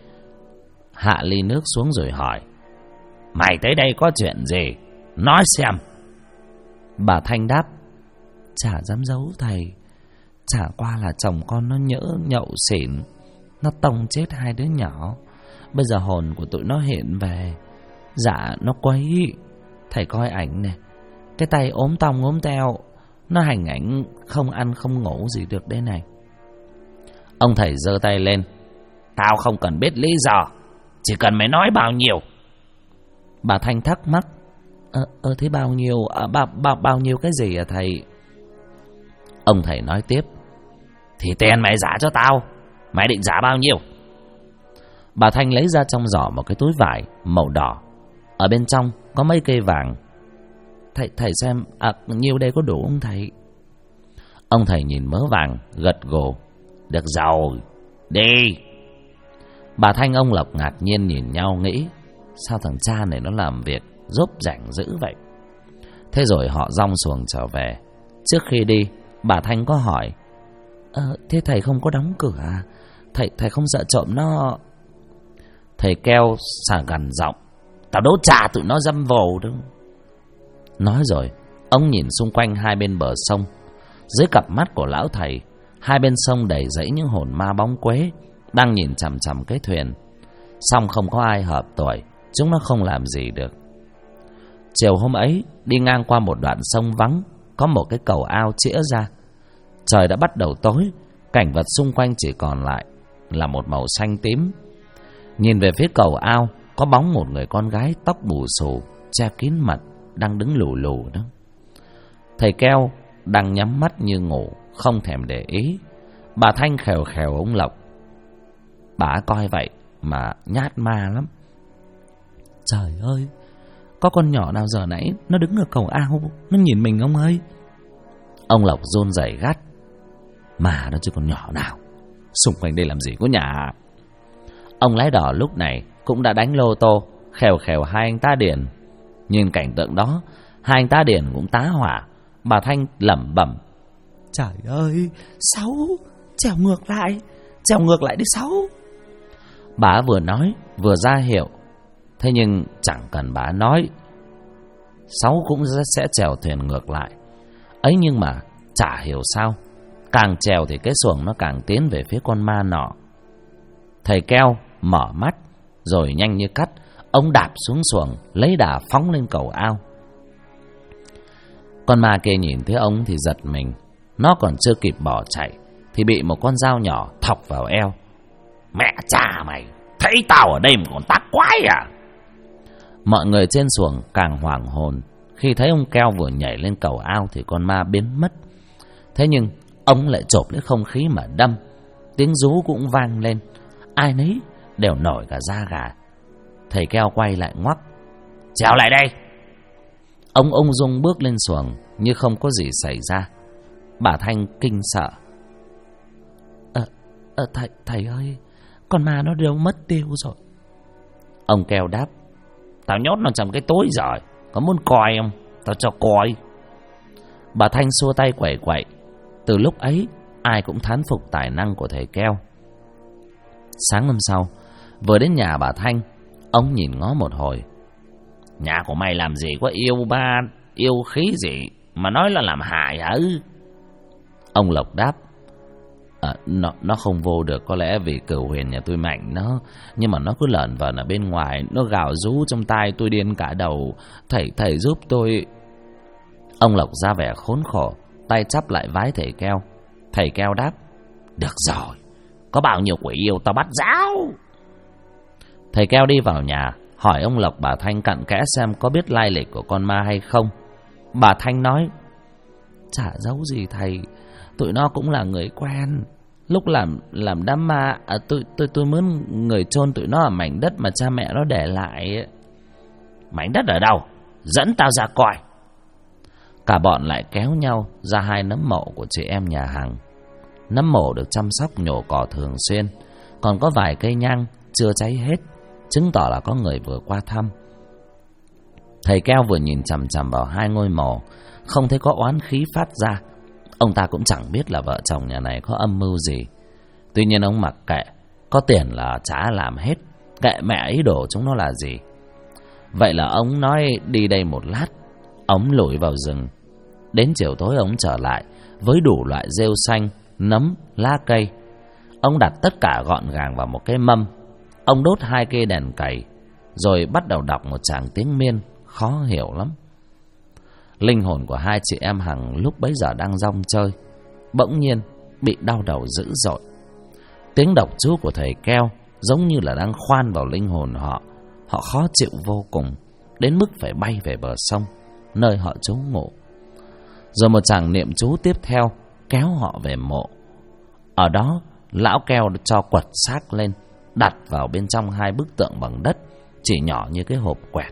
A: hạ ly nước xuống rồi hỏi: "Mày tới đây có chuyện gì? Nói xem." Bà Thanh đáp: "Chả dám giấu thầy. Chả qua là chồng con nó nhỡ nhậu xỉn, nó tông chết hai đứa nhỏ. Bây giờ hồn của tụi nó hiện về. Dạ nó quấy. Thầy coi ảnh này, cái tay ốm tông ốm teo, nó hành ảnh không ăn không ngủ gì được đây này." Ông thầy giơ tay lên: "Tao không cần biết lý do, chỉ cần mày nói bao nhiêu." Bà Thanh thắc mắc: Thế bao nhiêu? Bao nhiêu cái gì à thầy?" Ông thầy nói tiếp: "Thì tiền mày giả cho tao, mày định giả bao nhiêu?" Bà Thanh lấy ra trong giỏ một cái túi vải màu đỏ, ở bên trong có mấy cây vàng. Thầy xem, nhiêu đây có đủ không thầy?" Ông thầy nhìn mớ vàng gật gù: "Được rồi, đi." Bà Thanh ông Lộc ngạc nhiên nhìn nhau nghĩ: sao thằng cha này nó làm việc rốp rảnh dữ vậy. Thế rồi họ dong xuồng trở về. Trước khi đi, bà Thanh có hỏi: "Thế thầy không có đóng cửa à? Thầy không sợ trộm nó?" Thầy Keo xả gằn giọng: "Tao đố trả tụi nó dâm vồ đâu." Nói rồi, ông nhìn xung quanh hai bên bờ sông. Dưới cặp mắt của lão thầy, hai bên sông đầy rẫy những hồn ma bóng quế đang nhìn chằm chằm cái thuyền. Song không có ai hợp tuổi, chúng nó không làm gì được. Chiều hôm ấy, đi ngang qua một đoạn sông vắng, có một cái cầu ao chĩa ra. Trời đã bắt đầu tối, cảnh vật xung quanh chỉ còn lại là một màu xanh tím. Nhìn về phía cầu ao, có bóng một người con gái tóc bù xù, che kín mặt, đang đứng lù lù đó. Thầy Keo đang nhắm mắt như ngủ, không thèm để ý. Bà Thanh khèo khèo ông Lộc: "Bà coi vậy mà nhát ma lắm." "Trời ơi, có con nhỏ nào giờ nãy nó đứng ở cầu ao, nó nhìn mình ông ơi." Ông Lộc run rẩy gắt: "Mà nó chứ con nhỏ nào, xung quanh đây làm gì có nhà." Ông lái đò lúc này cũng đã đánh lô tô, khèo khèo hai anh tá điền. Nhìn cảnh tượng đó, hai anh tá điền cũng tá hỏa. Bà Thanh lẩm bẩm:
B: "Trời ơi, Sáu, trèo ngược lại đi Sáu."
A: Bà vừa nói vừa ra hiệu. Thế nhưng chẳng cần bà nói, Sáu cũng sẽ chèo thuyền ngược lại. Ấy nhưng mà chả hiểu sao, càng chèo thì cái xuồng nó càng tiến về phía con ma nọ. Thầy Keo mở mắt, rồi nhanh như cắt, ông đạp xuống xuồng, lấy đà phóng lên cầu ao. Con ma kia nhìn thấy ông thì giật mình. Nó còn chưa kịp bỏ chạy thì bị một con dao nhỏ thọc vào eo. "Mẹ cha mày, thấy tao ở đây mà còn tác quái à?" Mọi người trên xuồng càng hoảng hồn khi thấy ông Keo vừa nhảy lên cầu ao thì con ma biến mất. Thế nhưng ông lại chộp lấy không khí mà đâm. Tiếng rú cũng vang lên, ai nấy đều nổi cả da gà. Thầy Keo quay lại ngoắc: "Trèo lại đây." Ông ung dung bước lên xuồng như không có gì xảy ra. Bà Thanh kinh sợ: Thầy ơi, con ma nó đâu mất tiêu rồi?" Ông Keo đáp: "Tao nhốt nó trong cái túi rồi, có muốn coi không? Tao cho coi." Bà Thanh xua tay quẩy quậy. Từ lúc ấy, ai cũng thán phục tài năng của thầy Keo. Sáng hôm sau, Vừa đến nhà bà Thanh, ông nhìn ngó một hồi. Nhà của mày làm gì có yêu khí gì mà nói là làm hại hả? Ông Lộc đáp: Nó không vô được, có lẽ vì cửu huyền nhà tôi mạnh nó, nhưng mà nó cứ lởn vởn ở bên ngoài, nó gào rú trong tai tôi điên cả đầu. Thầy giúp tôi. Ông Lộc ra vẻ khốn khổ, tay chắp lại vái thầy Keo. Thầy Keo đáp: Được rồi, có bao nhiêu quỷ yêu tao bắt giáo. Thầy Keo đi vào nhà, hỏi ông Lộc bà Thanh cặn kẽ xem có biết lai lịch của con ma hay không. Bà Thanh nói: Chả giấu gì thầy, tụi nó cũng là người quen. Lúc làm đám ma, tôi mướn người chôn tụi nó ở mảnh đất mà cha mẹ nó để lại. Mảnh đất ở đâu? Dẫn tao ra coi. Cả bọn lại kéo nhau ra hai nấm mộ của chị em nhà Hằng. Nấm mộ được chăm sóc nhổ cỏ thường xuyên, còn có vài cây nhang chưa cháy hết, chứng tỏ là có người vừa qua thăm. Thầy Keo vừa nhìn chằm chằm vào hai ngôi mộ, không thấy có oán khí phát ra. Ông ta cũng chẳng biết là vợ chồng nhà này có âm mưu gì. Tuy nhiên ông mặc kệ, có tiền là chả làm hết, kệ mẹ ý đồ chúng nó là gì. Vậy là ông nói đi đây một lát. Ông lủi vào rừng. Đến chiều tối ông trở lại với đủ loại rêu xanh, nấm, lá cây. Ông đặt tất cả gọn gàng vào một cái mâm. Ông đốt hai cây đèn cầy, rồi bắt đầu đọc một tràng tiếng Miên khó hiểu lắm. Linh hồn của hai chị em Hằng lúc bấy giờ đang rong chơi, bỗng nhiên bị đau đầu dữ dội. Tiếng đọc chú của thầy Keo giống như là đang khoan vào linh hồn họ. Họ khó chịu vô cùng, đến mức phải bay về bờ sông nơi họ trú ngụ. Rồi một tràng niệm chú tiếp theo kéo họ về mộ. Ở đó lão Keo cho quật xác lên, đặt vào bên trong hai bức tượng bằng đất, chỉ nhỏ như cái hộp quẹt.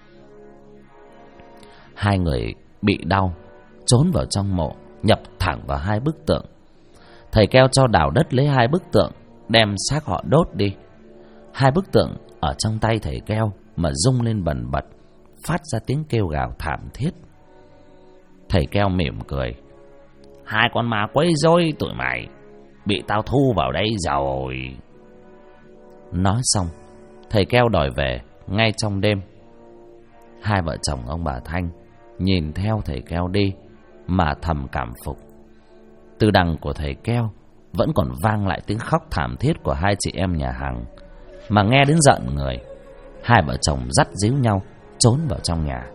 A: Hai người bị đau trốn vào trong mộ, nhập thẳng vào hai bức tượng. Thầy Keo cho đào đất lấy hai bức tượng, đem xác họ đốt đi. Hai bức tượng ở trong tay thầy Keo mà rung lên bần bật, phát ra tiếng kêu gào thảm thiết. Thầy Keo mỉm cười: Hai con ma quấy rối tụi mày, bị tao thu vào đây rồi. Nói xong, thầy Keo đòi về ngay trong đêm. Hai vợ chồng ông bà Thanh nhìn theo thầy Keo đi mà thầm cảm phục. Từ đằng của thầy Keo vẫn còn vang lại tiếng khóc thảm thiết của hai chị em nhà Hằng, mà nghe đến giận người. Hai vợ chồng dắt díu nhau trốn vào trong nhà.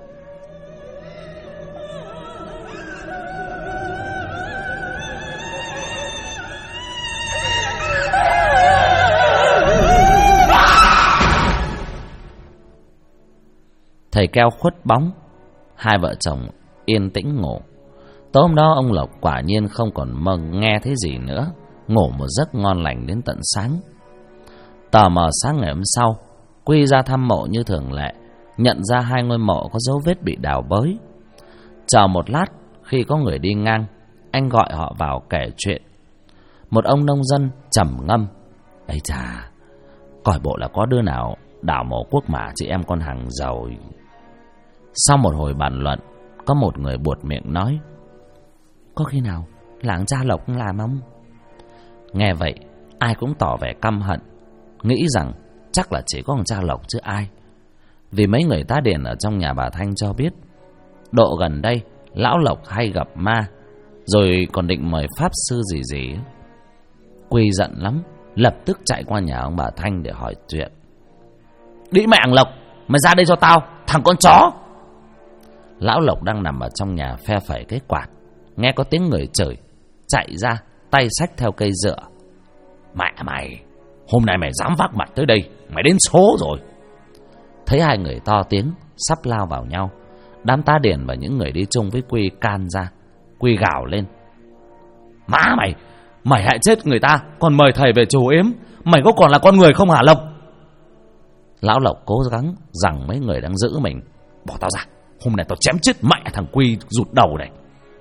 A: Thầy Keo khuất bóng, hai vợ chồng yên tĩnh ngủ. Tối hôm đó ông Lộc quả nhiên không còn nghe thấy gì nữa, ngủ một giấc ngon lành đến tận sáng. Tờ mờ sáng ngày hôm sau, Quy ra thăm mộ như thường lệ, nhận ra hai ngôi mộ có dấu vết bị đào bới. Chờ một lát, khi có người đi ngang, anh gọi họ vào kể chuyện. Một ông nông dân trầm ngâm: Ây chà, coi bộ là có đứa nào đào mộ quốc mả chị em con Hằng rồi. Sau một hồi bàn luận, có một người buột miệng nói: Có khi nào làng cha Lộc làm không? Nghe vậy, ai cũng tỏ vẻ căm hận, nghĩ rằng chắc là chỉ có thằng cha Lộc chứ ai. Vì mấy người tá điền ở trong nhà bà Thanh cho biết, độ gần đây lão Lộc hay gặp ma, rồi còn định mời pháp sư gì. Quy giận lắm, lập tức chạy qua nhà ông bà Thanh để hỏi chuyện. Đi mẹ thằng Lộc, mày ra đây cho tao, thằng con chó! Lão Lộc đang nằm ở trong nhà phe phẩy cái quạt, nghe có tiếng người chửi, chạy ra, tay xách theo cây dựa. Mẹ mày, hôm nay mày dám vác mặt tới đây, mày đến số rồi. Thấy hai người to tiếng sắp lao vào nhau, đám tá điền và những người đi chung với Quy can ra. Quy gào lên: Má mày hại chết người ta, còn mời thầy về trù yếm, mày có còn là con người không hả Lộc? Lão Lộc cố gắng rằng mấy người đang giữ mình: Bỏ tao ra, hôm nay tao chém chết mẹ thằng Quy rụt đầu này.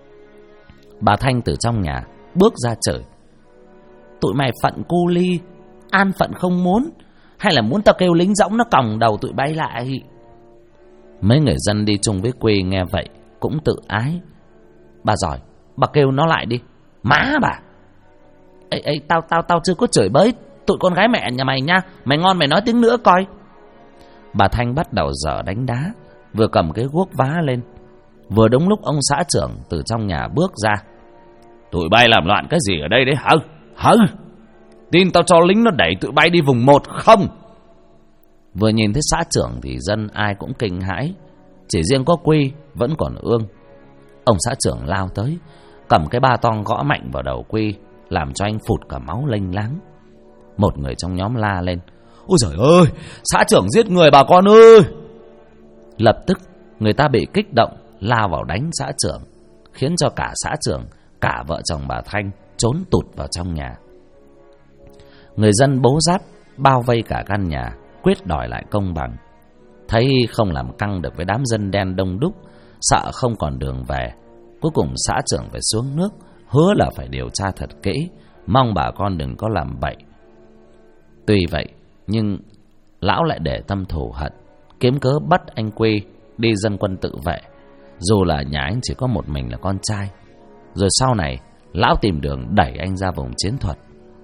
A: Bà Thanh từ trong nhà bước ra chửi: Tụi mày phận cu ly, an phận không muốn, hay là muốn tao kêu lính dõng nó còng đầu tụi bay lại? Mấy người dân đi chung với Quy nghe vậy cũng tự ái: Bà giỏi, bà kêu nó lại đi. Má bà! Ê, tao chưa có chửi bới, tụi con gái mẹ nhà mày nha. Mày ngon mày nói tiếng nữa coi. Bà Thanh bắt đầu giở đánh đá, vừa cầm cái guốc vá lên. Vừa đúng lúc ông xã trưởng từ trong nhà bước ra. Tụi bay làm loạn cái gì ở đây đấy hả? Hả? Tin tao cho lính nó đẩy tụi bay đi vùng 1 không? Vừa nhìn thấy xã trưởng thì dân ai cũng kinh hãi. Chỉ riêng có Quy vẫn còn ương. Ông xã trưởng lao tới, cầm cái ba tong gõ mạnh vào đầu Quy, làm cho anh phụt cả máu lênh láng. Một người trong nhóm la lên: Ôi giời ơi, xã trưởng giết người bà con ơi! Lập tức người ta bị kích động, lao vào đánh xã trưởng, khiến cho cả xã trưởng, cả vợ chồng bà Thanh trốn tụt vào trong nhà. Người dân bố giáp bao vây cả căn nhà, quyết đòi lại công bằng. Thấy không làm căng được với đám dân đen đông đúc, sợ không còn đường về, cuối cùng xã trưởng phải xuống nước, hứa là phải điều tra thật kỹ, mong bà con đừng có làm bậy. Tuy vậy nhưng lão lại để tâm thù hận, kiếm cớ bắt anh Quy đi dân quân tự vệ, dù là nhà anh chỉ có một mình là con trai. Rồi sau này lão tìm đường đẩy anh ra vùng chiến thuật.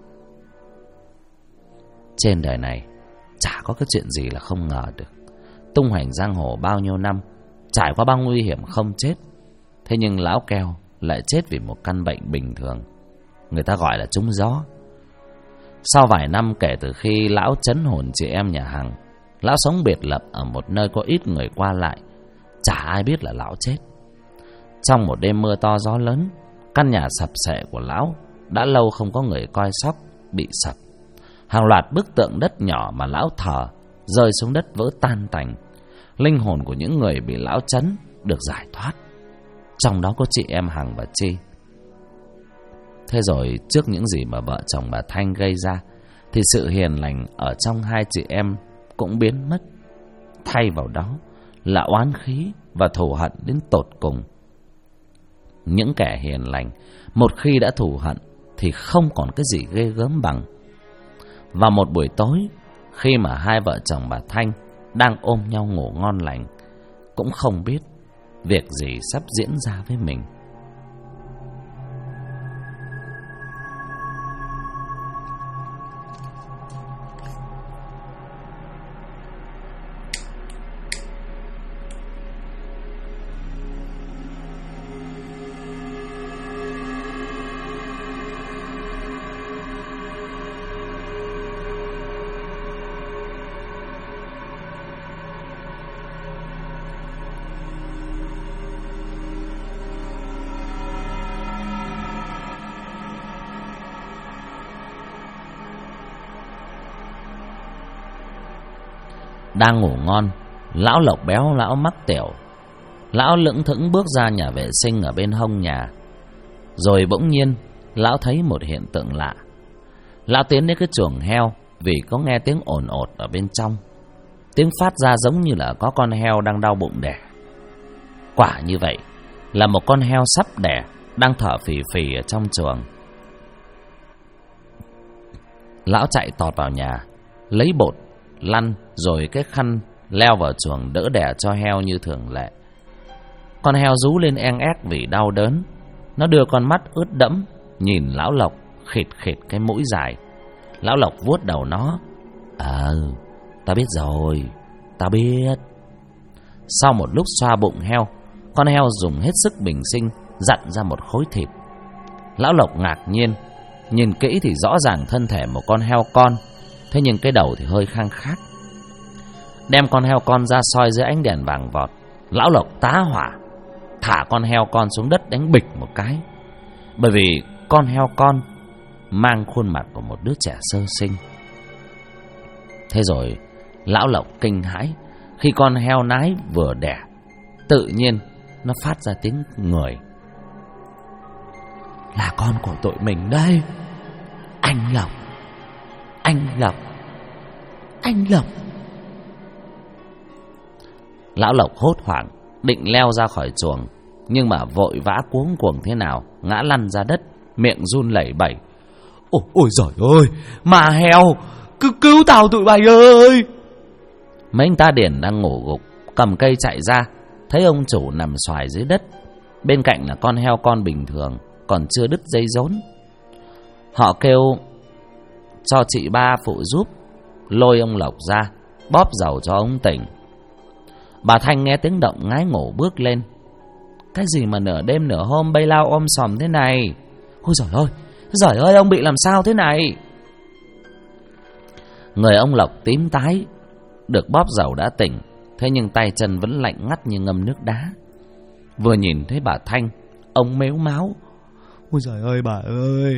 A: Trên đời này chả có cái chuyện gì là không ngờ được. Tung hoành giang hồ bao nhiêu năm, trải qua bao nguy hiểm không chết. Thế nhưng lão Keo lại chết vì một căn bệnh bình thường, người ta gọi là trúng gió. Sau vài năm kể từ khi lão trấn hồn chị em nhà Hằng, lão sống biệt lập ở một nơi có ít người qua lại, chả ai biết là lão chết. Trong một đêm mưa to gió lớn, căn nhà sập xệ của lão đã lâu không có người coi sóc bị sập. Hàng loạt bức tượng đất nhỏ mà lão thờ rơi xuống đất vỡ tan tành. Linh hồn của những người bị lão trấn được giải thoát, trong đó có chị em Hằng và Chi. Thế rồi trước những gì mà vợ chồng bà Thanh gây ra, thì sự hiền lành ở trong hai chị em cũng biến mất. Thay vào đó là oán khí và thù hận đến tột cùng. Những kẻ hiền lành một khi đã thù hận thì không còn cái gì ghê gớm bằng. Vào một buổi tối, khi mà hai vợ chồng bà Thanh đang ôm nhau ngủ ngon lành, cũng không biết việc gì sắp diễn ra với mình. Đang ngủ ngon, lão Lộc béo lão mắc tiểu. Lão lững thững bước ra nhà vệ sinh ở bên hông nhà. Rồi bỗng nhiên lão thấy một hiện tượng lạ. Lão tiến đến cái chuồng heo vì có nghe tiếng ồn ột ở bên trong. Tiếng phát ra giống như là có con heo đang đau bụng đẻ. Quả như vậy là một con heo sắp đẻ đang thở phì phì ở trong chuồng. Lão chạy tọt vào nhà, lấy bột lăn rồi cái khăn leo vào chuồng đỡ đẻ cho heo như thường lệ. Con heo rú lên eng ép vì đau đớn. Nó đưa con mắt ướt đẫm nhìn lão Lộc, khịt khịt cái mũi dài. Lão Lộc vuốt đầu nó: Ta biết rồi, ta biết. Sau một lúc xoa bụng heo, con heo dùng hết sức bình sinh dặn ra một khối thịt. Lão Lộc ngạc nhiên, nhìn kỹ thì rõ ràng thân thể một con heo con, thế nhưng cái đầu thì hơi khang khác. Đem con heo con ra soi dưới ánh đèn vàng vọt, lão Lộc tá hỏa, thả con heo con xuống đất đánh bịch một cái. Bởi vì con heo con mang khuôn mặt của một đứa trẻ sơ sinh. Thế rồi lão Lộc kinh hãi khi con heo nái vừa đẻ, tự nhiên nó phát ra tiếng người. Là con của tụi mình đây, anh Lộc, anh Lộc, anh Lộc. Lão Lộc hốt hoảng định leo ra khỏi chuồng, nhưng mà vội vã cuống cuồng thế nào ngã lăn ra đất, miệng run lẩy bẩy: Ôi giời ơi, mà heo, cứu tao tụi bay ơi. Mấy anh ta điển đang ngủ gục cầm cây chạy ra, thấy ông chủ nằm xoài dưới đất, bên cạnh là con heo con bình thường còn chưa đứt dây rốn. Họ kêu cho chị ba phụ giúp, lôi ông Lộc ra, bóp dầu cho ông tỉnh. Bà Thanh nghe tiếng động ngái ngủ bước lên. Cái gì mà nửa đêm nửa hôm bay lao om sòm thế này? Ôi giời ơi, ông bị làm sao thế này? Người ông Lộc tím tái, được bóp dầu đã tỉnh, thế nhưng tay chân vẫn lạnh ngắt như ngâm nước đá. Vừa nhìn thấy bà Thanh, ông mếu máo. Ôi giời ơi bà ơi,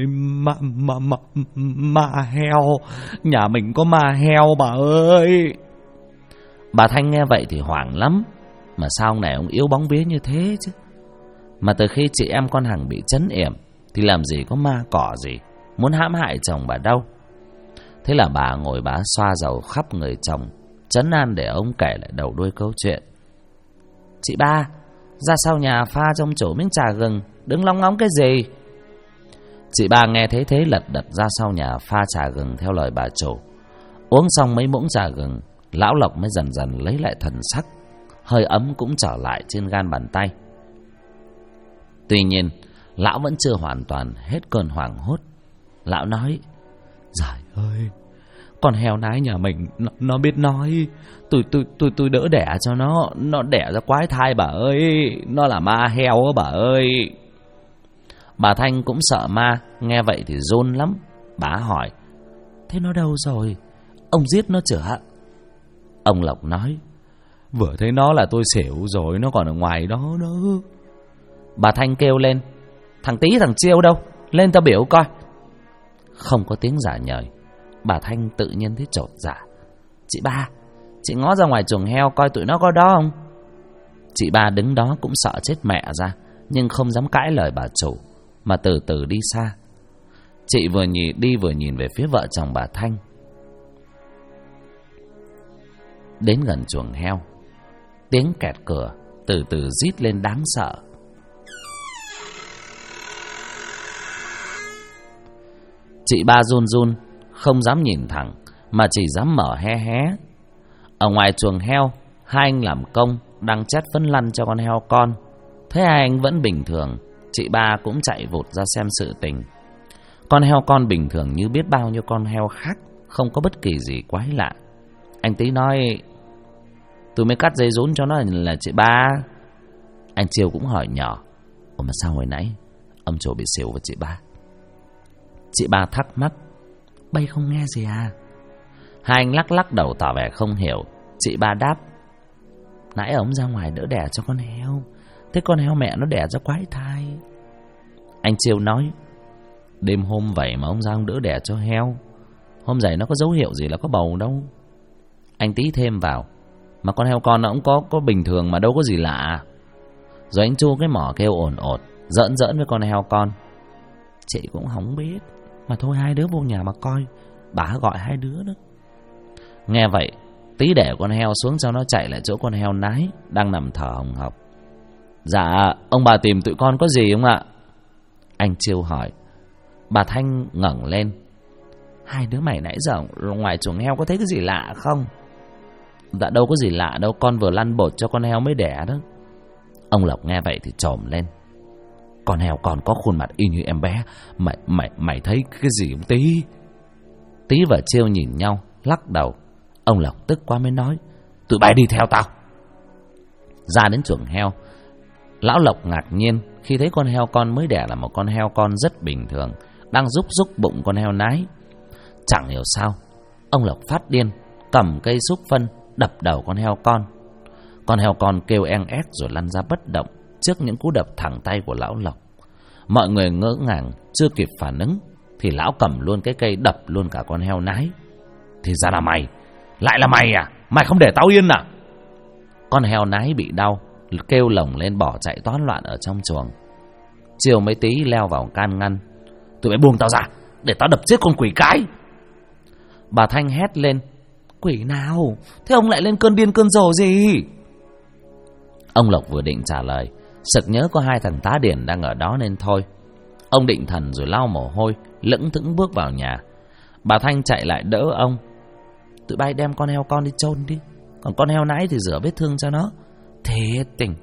A: ma heo, nhà mình có ma heo bà ơi. Bà Thanh nghe vậy thì hoảng lắm. Mà sao ông này ông yếu bóng vía như thế chứ? Mà từ khi chị em con Hằng bị trấn yểm thì làm gì có ma cỏ gì muốn hãm hại chồng bà đâu. Thế là bà ngồi bà xoa dầu khắp người chồng, trấn an để ông kể lại đầu đuôi câu chuyện. Chị ba, ra sau nhà pha trong chỗ miếng trà gừng, đứng lóng ngóng cái gì? Chị ba nghe thấy thế lật đật ra sau nhà pha trà gừng theo lời bà chủ. Uống xong mấy muỗng trà gừng, lão Lộc mới dần dần lấy lại thần sắc, hơi ấm cũng trở lại trên gan bàn tay. Tuy nhiên lão vẫn chưa hoàn toàn hết cơn hoảng hốt. Lão nói: Giời ơi, con heo nái nhà mình nó biết nói. Tôi đỡ đẻ cho nó đẻ ra quái thai bà ơi. Nó là ma heo á bà ơi. Bà Thanh cũng sợ ma, nghe vậy thì run lắm. Bà hỏi: Thế nó đâu rồi? Ông giết nó chưa? Ông Lộc nói: Vừa thấy nó là tôi xỉu rồi, nó còn ở ngoài đó nữa. Bà Thanh kêu lên: Thằng Tí thằng Chiêu đâu? Lên tao biểu coi. Không có tiếng giả nhời. Bà Thanh tự nhiên thấy chột dạ. Chị ba, chị ngó ra ngoài chuồng heo coi tụi nó có đó không? Chị ba đứng đó cũng sợ chết mẹ ra, nhưng không dám cãi lời bà chủ, mà từ từ đi xa. Chị vừa nhìn về phía vợ chồng bà Thanh. Đến gần chuồng heo, tiếng kẹt cửa từ từ rít lên đáng sợ. Chị ba run run, không dám nhìn thẳng, mà chỉ dám mở hé hé. Ở ngoài chuồng heo, hai anh làm công đang chét phấn lăn cho con heo con. Thế hai anh vẫn bình thường, chị ba cũng chạy vụt ra xem sự tình. Con heo con bình thường như biết bao nhiêu con heo khác, không có bất kỳ gì quái lạ. Anh Tí nói: Tôi mới cắt dây rốn cho nó là chị ba. Anh Chiêu cũng hỏi nhỏ: Ủa mà sao hồi nãy ông chủ bị xỉu với chị ba? Chị ba thắc mắc: Bây không nghe gì à? Hai anh lắc đầu tỏ vẻ không hiểu. Chị ba đáp: Nãy ông ra ngoài đỡ đẻ cho con heo, thế con heo mẹ nó đẻ ra quái thai. Anh Chiêu nói: Đêm hôm vậy mà ông ra ông đỡ đẻ cho heo, hôm dậy nó có dấu hiệu gì là có bầu đâu. Anh Tí thêm vào: Mà con heo con nó cũng có bình thường mà đâu có gì lạ. Rồi anh Chu cái mỏ kêu ồn ột, giỡn với con heo con: Chị cũng không biết, mà thôi hai đứa vô nhà mà coi, bà gọi hai đứa đó. Nghe vậy, Tí để con heo xuống cho nó chạy lại chỗ con heo nái đang nằm thở hồng hộc. Dạ, ông bà tìm tụi con có gì không ạ? Anh Chiêu hỏi. Bà Thanh ngẩng lên: Hai đứa mày nãy giờ ngoài chuồng heo có thấy cái gì lạ không? Dạ đâu có gì lạ đâu, con vừa lăn bột cho con heo mới đẻ đó. Ông Lộc nghe vậy thì chồm lên: Con heo còn có khuôn mặt y như em bé, mày thấy cái gì không Tí? Tí và Chiêu nhìn nhau lắc đầu. Ông Lộc tức quá mới nói: Tụi bay đi theo tao. Ra đến chuồng heo, lão Lộc ngạc nhiên khi thấy con heo con mới đẻ là một con heo con rất bình thường, đang rúc bụng con heo nái. Chẳng hiểu sao ông Lộc phát điên, cầm cây xúc phân đập đầu con heo con. Con heo con kêu eng ép rồi lăn ra bất động trước những cú đập thẳng tay của lão Lộc. Mọi người ngỡ ngàng, chưa kịp phản ứng thì lão cầm luôn cái cây đập luôn cả con heo nái. Thì ra là mày, lại là mày à? Mày không để tao yên à? Con heo nái bị đau, kêu lồng lên bỏ chạy toán loạn ở trong chuồng. Chiều mấy Tí leo vào can ngăn: Tụi bay buông tao ra, để tao đập chết con quỷ cái. Bà Thanh hét lên: Quỷ nào? Thế ông lại lên cơn điên cơn rồ gì? Ông Lộc vừa định trả lời, sực nhớ có hai thằng tá điền đang ở đó nên thôi. Ông định thần rồi lau mồ hôi, lững thững bước vào nhà. Bà Thanh chạy lại đỡ ông: Tụi bay đem con heo con đi chôn đi, còn con heo nái thì rửa vết thương cho nó. Thiệt tình.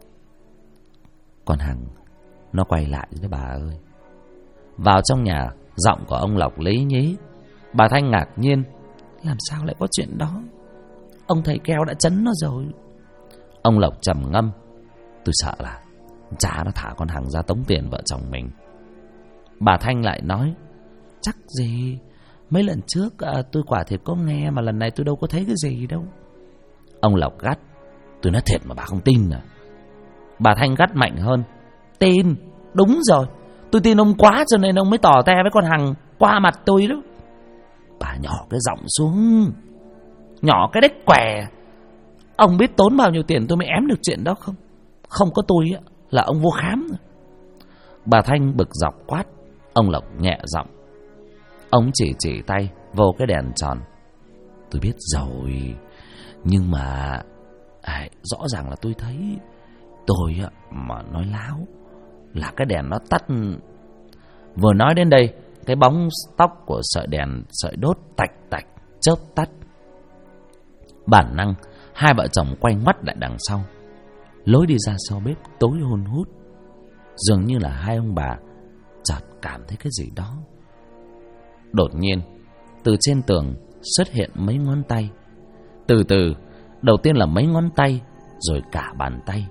A: Con Hằng nó quay lại đấy bà ơi. Vào trong nhà, Giọng của ông Lộc lý nhí. Bà Thanh ngạc nhiên. Làm sao lại có chuyện đó? Ông thầy keo đã trấn nó rồi. Ông Lộc trầm ngâm. Tôi sợ là cha nó thả con Hằng ra tống tiền vợ chồng mình. Bà Thanh lại nói. Chắc gì, mấy lần trước tôi quả thiệt có nghe, mà lần này tôi đâu có thấy cái gì đâu. Ông Lộc gắt. Tôi nói thiệt mà bà không tin à? Bà Thanh gắt mạnh hơn. Tin, đúng rồi. Tôi tin ông quá cho nên ông mới tỏ te với con Hằng qua mặt tôi đó. Bà nhỏ cái giọng xuống. Nhỏ cái đếch què. Ông biết tốn bao nhiêu tiền tôi mới ém được chuyện đó không? Không có tôi á là ông vô khám. Bà Thanh bực dọc quát. Ông Lộc nhẹ giọng. Ông chỉ tay vô cái đèn tròn. Tôi biết rồi, nhưng mà rõ ràng là tôi thấy. Tôi mà nói láo là cái đèn nó tắt. Vừa nói đến đây, cái bóng tóc của sợi đèn, sợi đốt tạch tạch chớp tắt. Bản năng hai vợ chồng quay ngoắt lại đằng sau. Lối đi ra sau bếp tối hun hút. Dường như là hai ông bà chợt cảm thấy cái gì đó. Đột nhiên từ trên tường xuất hiện mấy ngón tay. Từ từ, đầu tiên là mấy ngón tay, rồi cả bàn tay.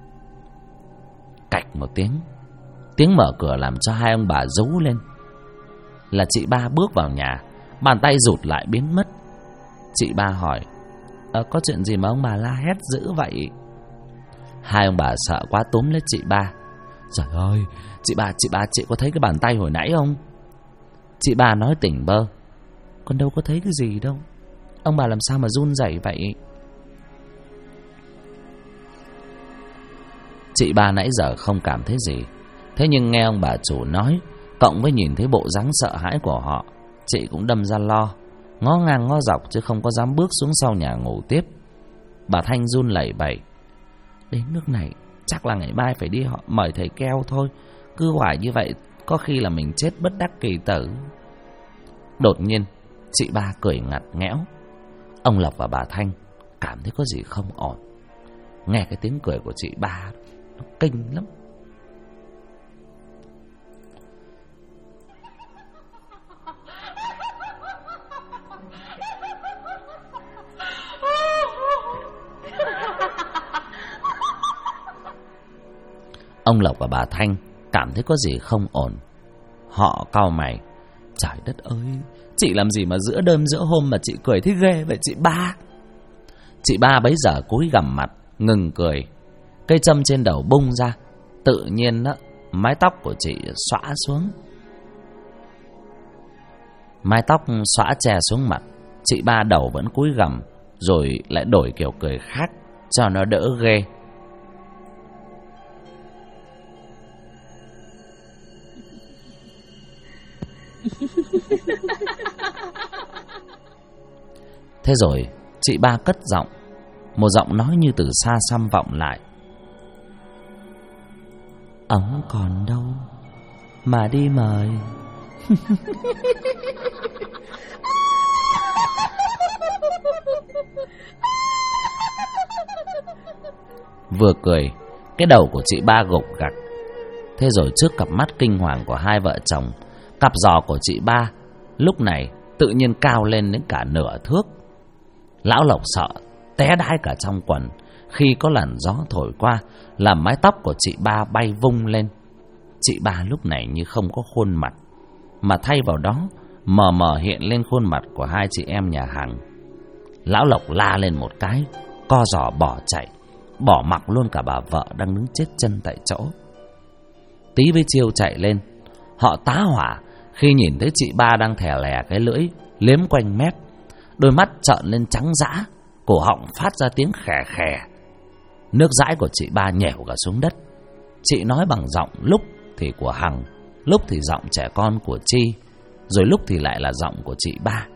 A: Cạch một tiếng, tiếng mở cửa làm cho hai ông bà rú lên. Là chị ba bước vào nhà. Bàn tay rụt lại biến mất. Chị ba hỏi. Có chuyện gì mà ông bà la hét dữ vậy? Hai ông bà sợ quá túm lấy chị ba. Trời ơi, chị ba chị có thấy cái bàn tay hồi nãy không? Chị ba nói tỉnh bơ. Con đâu có thấy cái gì đâu. Ông bà làm sao mà run rẩy vậy? Chị ba nãy giờ không cảm thấy gì. Thế nhưng nghe ông bà chủ nói, cộng với nhìn thấy bộ dáng sợ hãi của họ, chị cũng đâm ra lo. Ngó ngang ngó dọc chứ không có dám bước xuống sau nhà ngủ tiếp. Bà Thanh run lẩy bẩy. Đến nước này chắc là ngày mai phải đi họ mời thầy keo thôi. Cứ hoài như vậy có khi là mình chết bất đắc kỳ tử. Đột nhiên chị ba cười ngặt nghẽo. Ông Lộc và bà Thanh cảm thấy có gì không ổn. Nghe cái tiếng cười của chị ba nó kinh lắm. Ông Lộc và bà Thanh cảm thấy có gì không ổn. Họ cau mày. Trời đất ơi, chị làm gì mà giữa đêm giữa hôm mà chị cười thấy ghê vậy chị ba? Chị ba bấy giờ cúi gằm mặt, ngừng cười. Cây châm trên đầu bung ra. Tự nhiên đó, mái tóc của chị xõa xuống. Mái tóc xõa che xuống mặt. Chị ba đầu vẫn cúi gằm, rồi lại đổi kiểu cười khác cho nó đỡ ghê. Thế rồi chị ba cất giọng. Một giọng nói như từ xa xăm vọng lại. Ông còn đâu mà đi mời. Vừa cười, cái đầu của chị ba gục gặc. Thế rồi trước cặp mắt kinh hoàng của hai vợ chồng, cặp giò của chị ba lúc này tự nhiên cao lên đến cả nửa thước. Lão Lộc sợ té đái cả trong quần khi có làn gió thổi qua, làm mái tóc của chị ba bay vung lên. Chị ba lúc này như không có khuôn mặt, mà thay vào đó mờ mờ hiện lên khuôn mặt của hai chị em nhà Hằng. Lão Lộc la lên một cái, co giò bỏ chạy, bỏ mặc luôn cả bà vợ đang đứng chết chân tại chỗ. Tí với Chiêu chạy lên. Họ tá hỏa khi nhìn thấy chị ba đang thè lè cái lưỡi liếm quanh mép, đôi mắt trợn lên trắng dã, cổ họng phát ra tiếng khè khè. Nước dãi của chị ba nhèo cả xuống đất. Chị nói bằng giọng lúc thì của Hằng, lúc thì giọng trẻ con của Chi, rồi lúc thì lại là giọng của chị ba.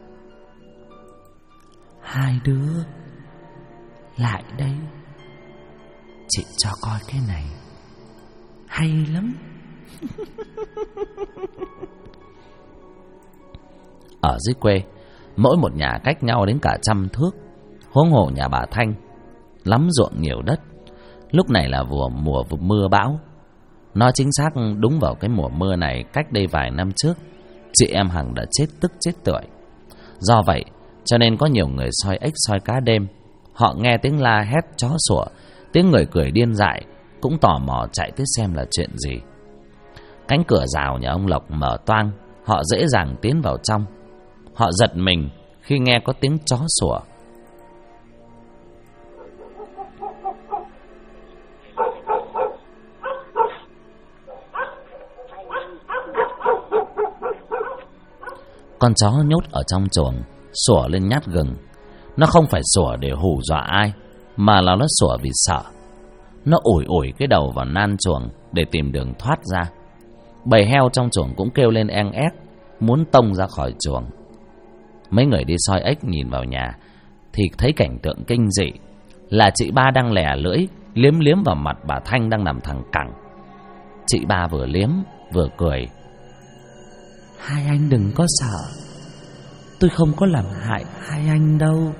A: Hai đứa lại đây, chị cho coi cái này hay lắm. Ở dưới quê, mỗi một nhà cách nhau đến cả 100 thước. Huống hồ nhà bà Thanh lắm ruộng nhiều đất. Lúc này là mùa mưa bão. Nói chính xác đúng vào cái mùa mưa này cách đây vài năm trước, chị em Hằng đã chết tức chết tưởi. Do vậy cho nên có nhiều người soi ếch soi cá đêm, họ nghe tiếng la hét chó sủa, tiếng người cười điên dại, cũng tò mò chạy tới xem là chuyện gì. Cánh cửa rào nhà ông Lộc mở toang, họ dễ dàng tiến vào trong. Họ giật mình khi nghe có tiếng chó sủa. Con chó nhốt ở trong chuồng sủa lên nhát gừng. Nó không phải sủa để hù dọa ai, mà là nó sủa vì sợ. Nó ủi ủi cái đầu vào nan chuồng để tìm đường thoát ra. Bầy heo trong chuồng cũng kêu lên eng ép, muốn tông ra khỏi chuồng. Mấy người đi soi ếch nhìn vào nhà thì thấy cảnh tượng kinh dị, là chị ba đang lè lưỡi liếm liếm vào mặt bà Thanh đang nằm thẳng cẳng. Chị ba vừa liếm vừa cười.
B: Hai anh đừng có sợ, tôi không có làm hại hai anh đâu.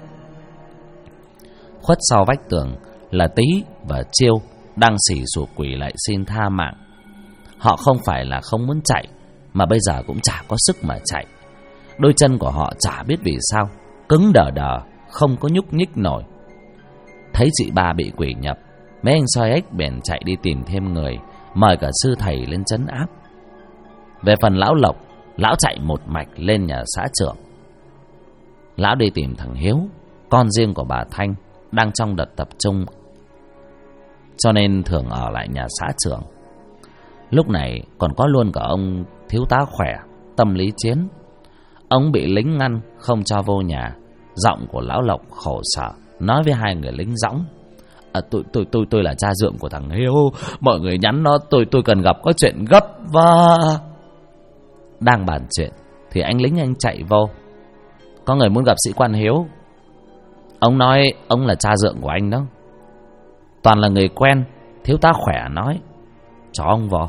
A: Khuất sau vách tường là Tý và Chiêu đang xì xù quỳ lại xin tha mạng. Họ không phải là không muốn chạy, mà bây giờ cũng chả có sức mà chạy. Đôi chân của họ chả biết vì sao cứng đờ đờ, không có nhúc nhích nổi. Thấy chị ba bị quỷ nhập, mấy anh soi ếch bèn chạy đi tìm thêm người, mời cả sư thầy lên trấn áp. Về phần lão Lộc, lão chạy một mạch lên nhà xã trưởng. Lão đi tìm thằng Hiếu, con riêng của bà Thanh, đang trong đợt tập trung, cho nên thường ở lại nhà xã trưởng. Lúc này còn có luôn cả ông thiếu tá Khỏe, tâm lý chiến. Ông bị lính ngăn không cho vô nhà. Giọng của lão Lộc khổ sở nói với hai người lính dõng: Tôi là cha dượng của thằng Hiếu, mọi người nhắn nó tôi cần gặp, có chuyện gấp. Và đang bàn chuyện thì anh lính anh chạy vô: Có người muốn gặp sĩ quan Hiếu. Ông nói ông là cha dượng của anh đó. Toàn là người quen. Thiếu tá Khỏe nói: Cho ông vào.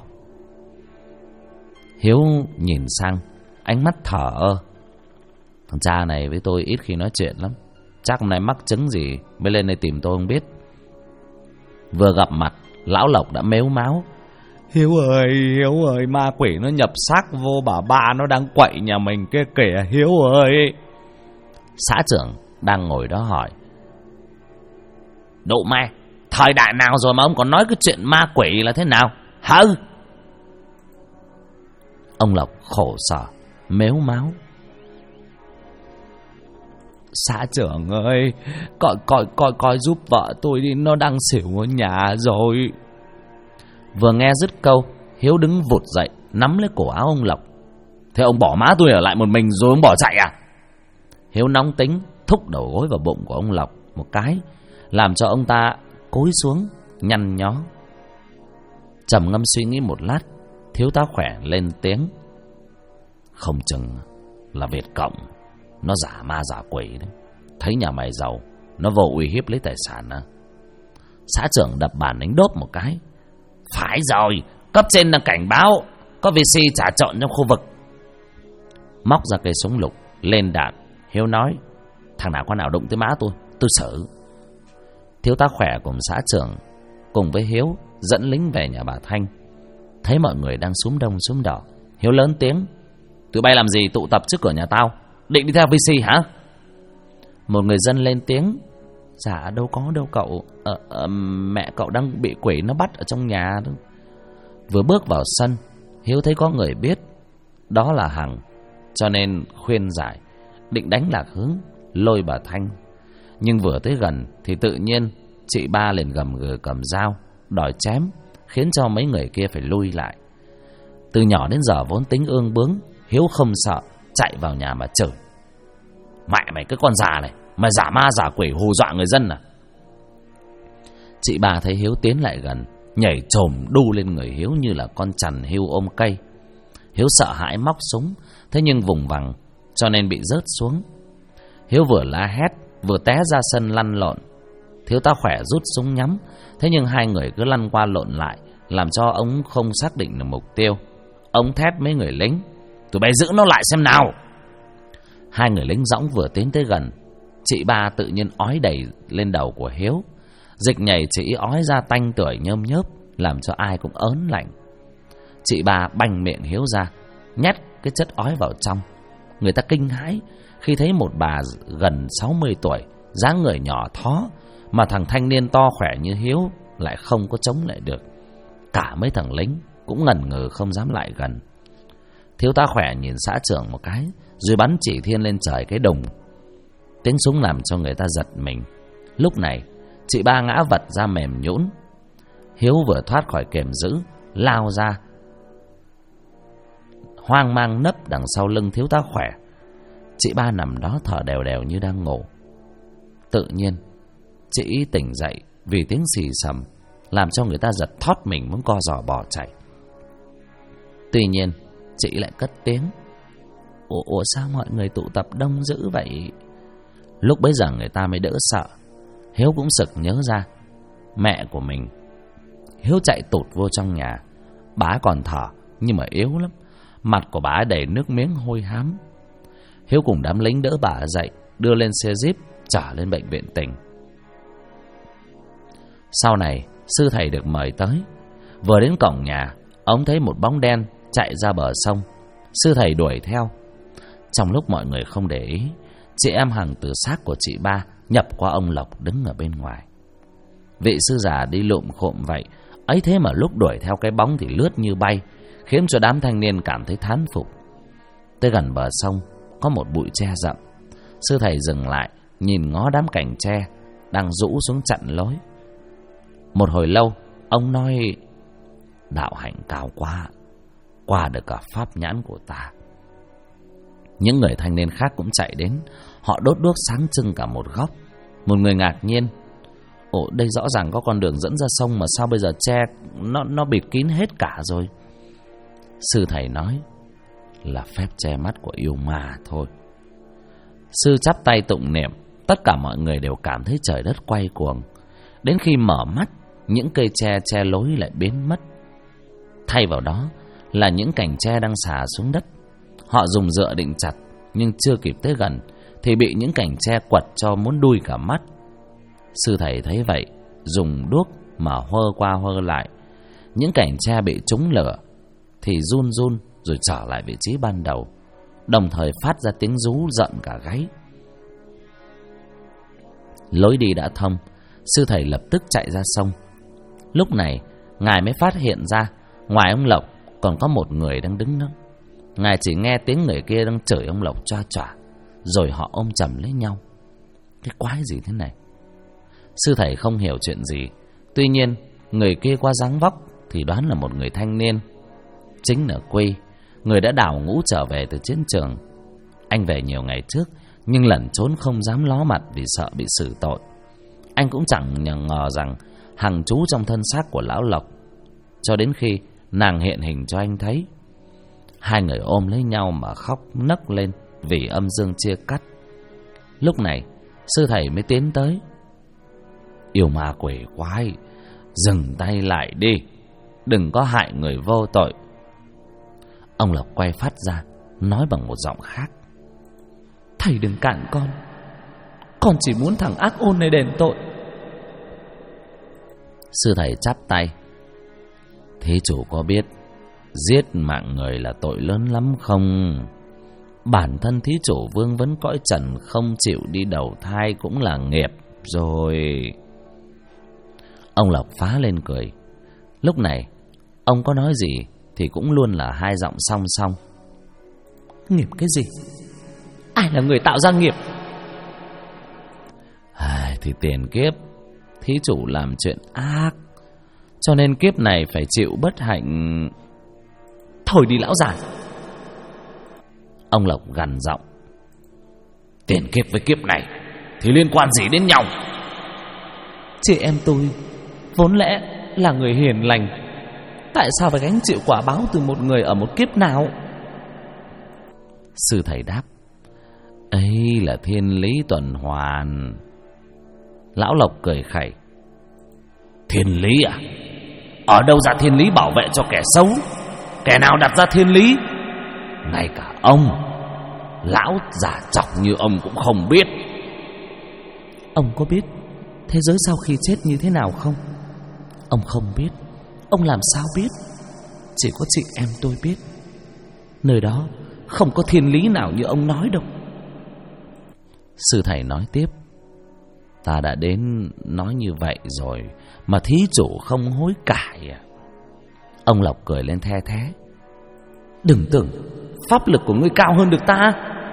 A: Hiếu nhìn sang, ánh mắt thở ơ. Thằng cha này với tôi ít khi nói chuyện lắm, chắc hôm nay mắc chứng gì mới lên đây tìm tôi không biết. Vừa gặp mặt, lão Lộc đã mếu máo: Hiếu ơi, ma quỷ nó nhập xác vô bà ba, nó đang quậy nhà mình kia kìa, Hiếu ơi. Xã trưởng đang ngồi đó hỏi: Độ ma, thời đại nào rồi mà ông còn nói cái chuyện ma quỷ là thế nào hả? Ông Lộc khổ sở mếu máo: Xã trưởng ơi, coi giúp vợ tôi đi, nó đang xỉu ở nhà rồi. Vừa nghe dứt câu, Hiếu đứng vụt dậy nắm lấy cổ áo ông Lộc: Thế ông bỏ má tôi ở lại một mình rồi ông bỏ chạy à? Hiếu nóng tính thúc đầu gối vào bụng của ông Lộc một cái, làm cho ông ta cúi xuống nhăn nhó. Trầm ngâm suy nghĩ một lát, thiếu tá Khỏe lên tiếng: Không chừng là Việt Cộng, nó giả ma giả quỷ đấy. Thấy nhà mày giàu, nó vô uy hiếp lấy tài sản à? Xã trưởng đập bàn đánh đốp một cái: Phải rồi, cấp trên đang cảnh báo có VC trả trộn trong khu vực. Móc ra cây súng lục lên đạn, Hiếu nói: Thằng nào con nào đụng tới má tôi xử. Thiếu tá Khỏe cùng xã trưởng cùng với Hiếu dẫn lính về nhà bà Thanh. Thấy mọi người đang xúm đông xúm đỏ, Hiếu lớn tiếng: Tụi bay làm gì tụ tập trước cửa nhà tao? Định đi theo VC hả? Một người dân lên tiếng: Dạ đâu có đâu cậu, mẹ cậu đang bị quỷ nó bắt ở trong nhà đó. Vừa bước vào sân, Hiếu thấy có người biết đó là Hằng, cho nên khuyên giải, định đánh lạc hướng lôi bà Thanh. Nhưng vừa tới gần thì tự nhiên chị ba liền gầm gừ cầm dao đòi chém, khiến cho mấy người kia phải lui lại. Từ nhỏ đến giờ vốn tính ương bướng, Hiếu không sợ, chạy vào nhà mà chửi: Mẹ mày cái con già này, mày giả ma giả quỷ hù dọa người dân à? Chị ba thấy Hiếu tiến lại gần, nhảy chồm đu lên người Hiếu như là con chằn hươu ôm cây. Hiếu sợ hãi móc súng, thế nhưng vùng vằng cho nên bị rớt xuống. Hiếu vừa la hét vừa té ra sân lăn lộn. Thiếu tá Khỏe rút súng nhắm, thế nhưng hai người cứ lăn qua lộn lại, làm cho ông không xác định được mục tiêu. Ông thét mấy người lính: Tụi bay giữ nó lại xem nào. Hai người lính dõng vừa tiến tới gần, chị ba tự nhiên ói đầy lên đầu của Hiếu. Dịch nhảy chỉ ói ra tanh tưởi nhơm nhớp, làm cho ai cũng ớn lạnh. Chị ba bành miệng Hiếu ra, nhét cái chất ói vào trong. Người ta kinh hãi khi thấy một bà gần 60 tuổi, dáng người nhỏ thó, mà thằng thanh niên to khỏe như Hiếu lại không có chống lại được. Cả mấy thằng lính cũng ngần ngừ không dám lại gần. Thiếu tá khỏe nhìn xã trưởng một cái, rồi bắn chỉ thiên lên trời cái đùng. Tiếng súng làm cho người ta giật mình. Lúc này chị Ba ngã vật ra mềm nhũn. Hiếu vừa thoát khỏi kềm giữ, lao ra, hoang mang nấp đằng sau lưng thiếu tá khỏe. Chị Ba nằm đó thở đều đều như đang ngủ. Tự nhiên chị tỉnh dậy vì tiếng xì xầm, làm cho người ta giật thót mình muốn co giò bỏ chạy. Tuy nhiên chị lại cất tiếng: Ủa sao mọi người tụ tập đông dữ vậy? Lúc bấy giờ người ta mới đỡ sợ. Hiếu cũng sực nhớ ra mẹ của mình. Hiếu chạy tụt vô trong nhà. Bà còn thở nhưng mà yếu lắm, mặt của bà đầy nước miếng hôi hám. Hiếu cùng đám lính đỡ bà dậy, đưa lên xe jeep trở lên bệnh viện tỉnh. Sau này sư thầy được mời tới. Vừa đến cổng nhà, ông thấy một bóng đen chạy ra bờ sông. Sư thầy đuổi theo. Trong lúc mọi người không để ý, chị em Hằng từ xác của chị Ba nhập qua ông Lộc đứng ở bên ngoài. Vị sư già đi lụm khộm vậy, ấy thế mà lúc đuổi theo cái bóng thì lướt như bay, khiến cho đám thanh niên cảm thấy thán phục. Tới gần bờ sông có một bụi tre rậm. Sư thầy dừng lại, nhìn ngó đám cành tre đang rũ xuống chặn lối. Một hồi lâu, ông nói: Đạo hạnh cao quá, qua được cả pháp nhãn của ta. Những người thanh niên khác cũng chạy đến. Họ đốt đuốc sáng trưng cả một góc. Một người ngạc nhiên: Ồ, đây rõ ràng có con đường dẫn ra sông, mà sao bây giờ tre nó bịt kín hết cả rồi? Sư thầy nói: Là phép che mắt của yêu ma thôi. Sư chắp tay tụng niệm. Tất cả mọi người đều cảm thấy trời đất quay cuồng. Đến khi mở mắt, những cây tre che lối lại biến mất. Thay vào đó là những cành tre đang xà xuống đất. Họ dùng dựa định chặt, nhưng chưa kịp tới gần thì bị những cành tre quật cho muốn đui cả mắt. Sư thầy thấy vậy, dùng đuốc mà hơ qua hơ lại. Những cành tre bị trúng lửa thì run run rồi trở lại vị trí ban đầu, đồng thời phát ra tiếng rú giận cả gáy. Lối đi đã thông, sư thầy lập tức chạy ra sông. Lúc này ngài mới phát hiện ra ngoài ông Lộc còn có một người đang đứng đó. Ngài chỉ nghe tiếng người kia đang chửi ông Lộc choa choa, rồi họ ôm chầm lấy nhau. Cái quái gì thế này? Sư thầy không hiểu chuyện gì. Tuy nhiên người kia qua dáng vóc thì đoán là một người thanh niên, chính là Quy, người đã đào ngũ trở về từ chiến trường. Anh về nhiều ngày trước, nhưng lẩn trốn không dám ló mặt vì sợ bị xử tội. Anh cũng chẳng ngờ rằng Hằng trú trong thân xác của lão Lộc, cho đến khi nàng hiện hình cho anh thấy. Hai người ôm lấy nhau mà khóc nấc lên vì âm dương chia cắt. Lúc này sư thầy mới tiến tới: Yêu ma quỷ quái, dừng tay lại đi, đừng có hại người vô tội. Ông Lộc quay phát ra, nói bằng một giọng khác: Thầy đừng cản con chỉ muốn thằng ác ôn này đền tội. Sư thầy chắp tay: Thí chủ có biết giết mạng người là tội lớn lắm không? Bản thân thí chủ vương vấn cõi trần, không chịu đi đầu thai cũng là nghiệp rồi. Ông Lộc phá lên cười. Lúc này ông có nói gì thì cũng luôn là hai giọng song song. Nghiệp cái gì? Ai là người tạo ra nghiệp? Thì tiền kiếp thí chủ làm chuyện ác, cho nên kiếp này phải chịu bất hạnh. Thôi đi lão già. Ông Lộc gằn giọng: Tiền kiếp với kiếp này thì liên quan gì đến nhau? Chị em tôi vốn lẽ là người hiền lành, tại sao phải gánh chịu quả báo từ một người ở một kiếp nào? Sư thầy đáp: Ấy là thiên lý tuần hoàn. Lão Lộc cười khẩy: Thiên lý à? Ở đâu ra thiên lý bảo vệ cho kẻ xấu? Kẻ nào đặt ra thiên lý? Ngay cả ông, lão già chọc như ông cũng không biết. Ông có biết thế giới sau khi chết như thế nào không? Ông không biết. Ông làm sao biết? Chỉ có chị em tôi biết. Nơi đó
B: không có thiên lý nào như ông nói đâu.
A: Sư thầy nói tiếp: ta đã đến nói như vậy rồi mà thí chủ không hối cải à? Ông Lộc cười lên the thé:
B: đừng tưởng pháp lực của ngươi cao hơn được ta.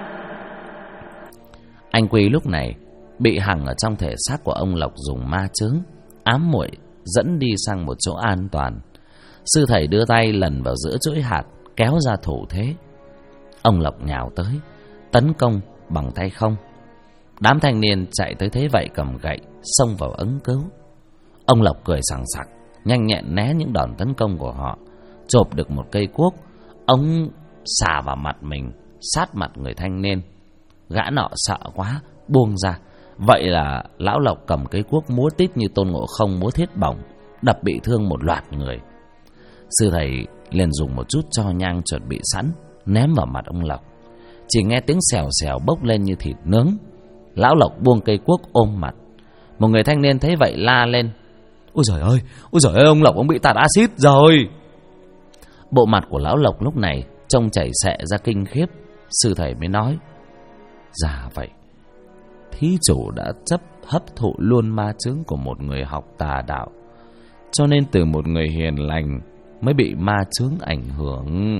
A: Anh Quy lúc này bị Hằng ở trong thể xác của ông Lộc dùng ma chướng ám muội dẫn đi sang một chỗ an toàn. Sư thầy đưa tay lần vào giữa chuỗi hạt, kéo ra thủ thế. Ông Lộc nhào tới tấn công bằng tay không. Đám thanh niên chạy tới thế vậy cầm gậy xông vào ứng cứu. Ông Lộc cười sằng sặc, nhanh nhẹn né những đòn tấn công của họ, chộp được một cây cuốc, ông xả vào mặt mình, sát mặt người thanh niên. Gã nọ sợ quá buông ra. Vậy là lão Lộc cầm cây cuốc múa tít như Tôn Ngộ Không múa thiết bổng, đập bị thương một loạt người. Sư thầy liền dùng một chút tro nhang chuẩn bị sẵn ném vào mặt ông Lộc. Chỉ nghe tiếng xèo xèo bốc lên như thịt nướng. Lão Lộc buông cây cuốc ôm mặt. Một người thanh niên thấy vậy la lên:
B: ôi giời ơi, ông Lộc ông bị tạt axit rồi.
A: Bộ mặt của lão Lộc lúc này trông chảy xệ ra kinh khiếp. Sư thầy mới nói: dạ vậy, thí chủ đã hấp thụ luôn ma chướng của một người học tà đạo, cho nên từ một người hiền lành mới bị ma chướng ảnh hưởng.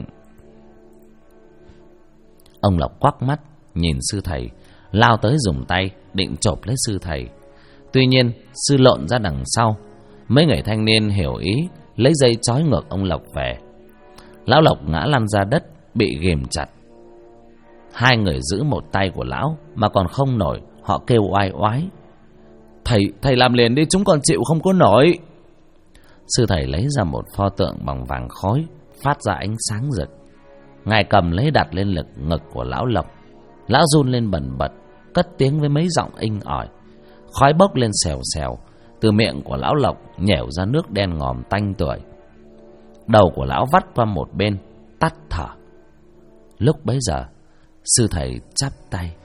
A: Ông Lộc quắc mắt nhìn sư thầy, lao tới dùng tay định chộp lấy sư thầy. Tuy nhiên sư lộn ra đằng sau. Mấy người thanh niên hiểu ý, lấy dây trói ngược ông Lộc về. Lão Lộc ngã lăn ra đất, bị ghìm chặt. Hai người giữ một tay của lão mà còn không nổi, họ kêu oai oái: Thầy làm liền đi, chúng còn chịu không có nổi. Sư thầy lấy ra một pho tượng bằng vàng khói, phát ra ánh sáng rực. Ngài cầm lấy đặt lên ngực của lão Lộc. Lão run lên bần bật, cất tiếng với mấy giọng inh ỏi. Khói bốc lên xèo xèo. Từ miệng của lão Lộc nhẻo ra nước đen ngòm tanh tưởi. Đầu của lão vắt qua một bên, tắt thở. Lúc bấy giờ sư thầy chắp tay: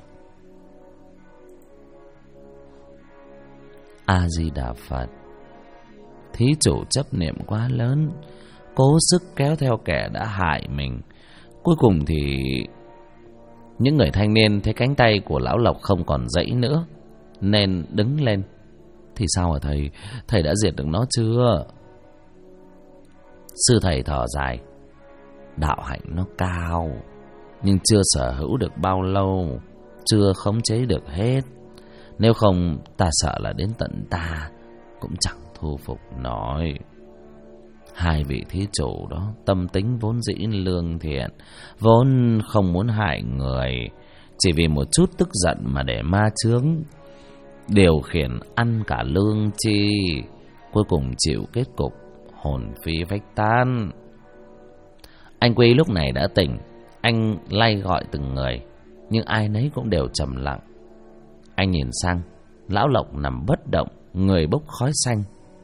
A: A Di Đà Phật. Thí chủ chấp niệm quá lớn, cố sức kéo theo kẻ đã hại mình. Cuối cùng thì những người thanh niên thấy cánh tay của lão Lộc không còn dãy nữa nên đứng lên. Thì sao hả thầy? Thầy đã diệt được nó chưa? Sư thầy thở dài: đạo hạnh nó cao, nhưng chưa sở hữu được bao lâu, chưa khống chế được hết. Nếu không ta sợ là đến tận ta cũng chẳng thu phục nổi. Hai vị thí chủ đó tâm tính vốn dĩ lương thiện, vốn không muốn hại người, chỉ vì một chút tức giận mà để ma chướng điều khiển ăn cả lương chi, cuối cùng chịu kết cục hồn phi phách tán. Anh Quy lúc này đã tỉnh. Anh lay gọi từng người, nhưng ai nấy cũng đều trầm lặng. Anh nhìn sang lão Lộc nằm bất động, người bốc khói xanh.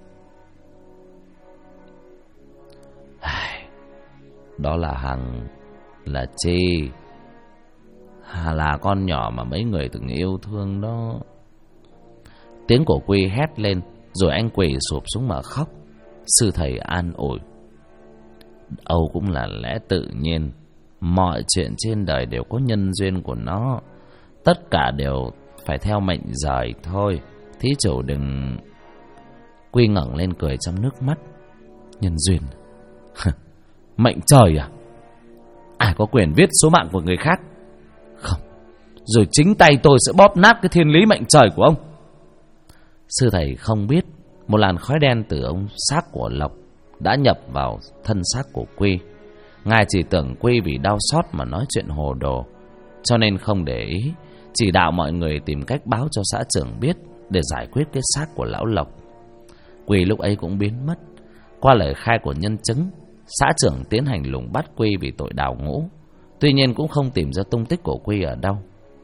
A: Đó là Hằng, là Chi, là con nhỏ mà mấy người từng yêu thương đó. Tiếng của Quy hét lên, rồi anh quỳ sụp xuống mà khóc. Sư thầy an ủi: Âu cũng là lẽ tự nhiên, mọi chuyện trên đời đều có nhân duyên của nó, tất cả đều phải theo mệnh rời thôi. Thí chủ đừng... Quy ngẩng lên cười trong nước mắt: nhân duyên? Mệnh trời à? Ai có quyền viết số mạng của người khác? Không, rồi chính tay tôi sẽ bóp nát cái thiên lý mệnh trời của ông. Sư thầy không biết một làn khói đen từ ông xác của Lộc đã nhập vào thân xác của Quy. Ngài chỉ tưởng Quy vì đau xót mà nói chuyện hồ đồ, cho nên không để ý, chỉ đạo mọi người tìm cách báo cho xã trưởng biết để giải quyết cái xác của lão Lộc. Quy lúc ấy cũng biến mất. Qua lời khai của nhân chứng, xã trưởng tiến hành lùng bắt Quy vì tội đào ngũ. Tuy nhiên cũng không tìm ra tung tích của Quy ở đâu.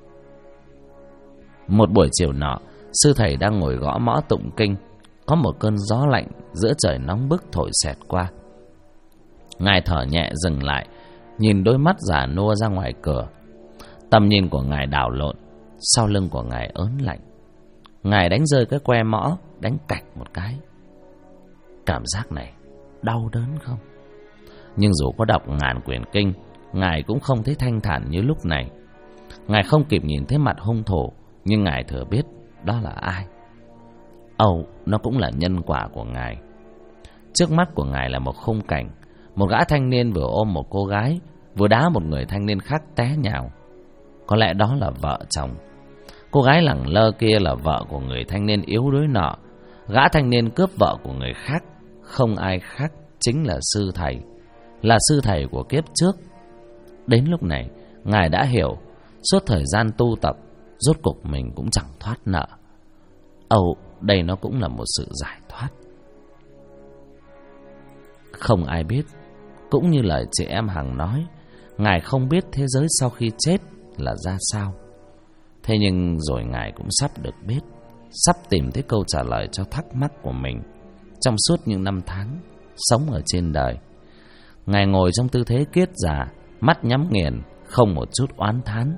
A: Một buổi chiều nọ, sư thầy đang ngồi gõ mõ tụng kinh. Có một cơn gió lạnh giữa trời nóng bức thổi xẹt qua. Ngài thở nhẹ dừng lại, nhìn đôi mắt già nua ra ngoài cửa. Tầm nhìn của ngài đảo lộn, sau lưng của ngài ớn lạnh. Ngài đánh rơi cái que mõ, đánh cạch một cái. Cảm giác này đau đớn không? Nhưng dù có đọc ngàn quyển kinh, Ngài cũng không thấy thanh thản như lúc này. Ngài không kịp nhìn thấy mặt hung thủ, nhưng Ngài thừa biết đó là ai. Âu, nó cũng là nhân quả của Ngài. Trước mắt của Ngài là một khung cảnh. Một gã thanh niên vừa ôm một cô gái, vừa đá một người thanh niên khác té nhào. Có lẽ đó là vợ chồng. Cô gái lẳng lơ kia là vợ của người thanh niên yếu đuối nọ. Gã thanh niên cướp vợ của người khác không ai khác chính là sư thầy, là sư thầy của kiếp trước. Đến lúc này Ngài đã hiểu, suốt thời gian tu tập rốt cục mình cũng chẳng thoát nợ. Âu, đây nó cũng là một sự giải thoát. Không ai biết, cũng như lời chị em hằng nói, Ngài không biết thế giới sau khi chết là ra sao. Thế nhưng rồi Ngài cũng sắp được biết, sắp tìm thấy câu trả lời cho thắc mắc của mình trong suốt những năm tháng sống ở trên đời. Ngài ngồi trong tư thế kiết già, mắt nhắm nghiền, không một chút oán thán.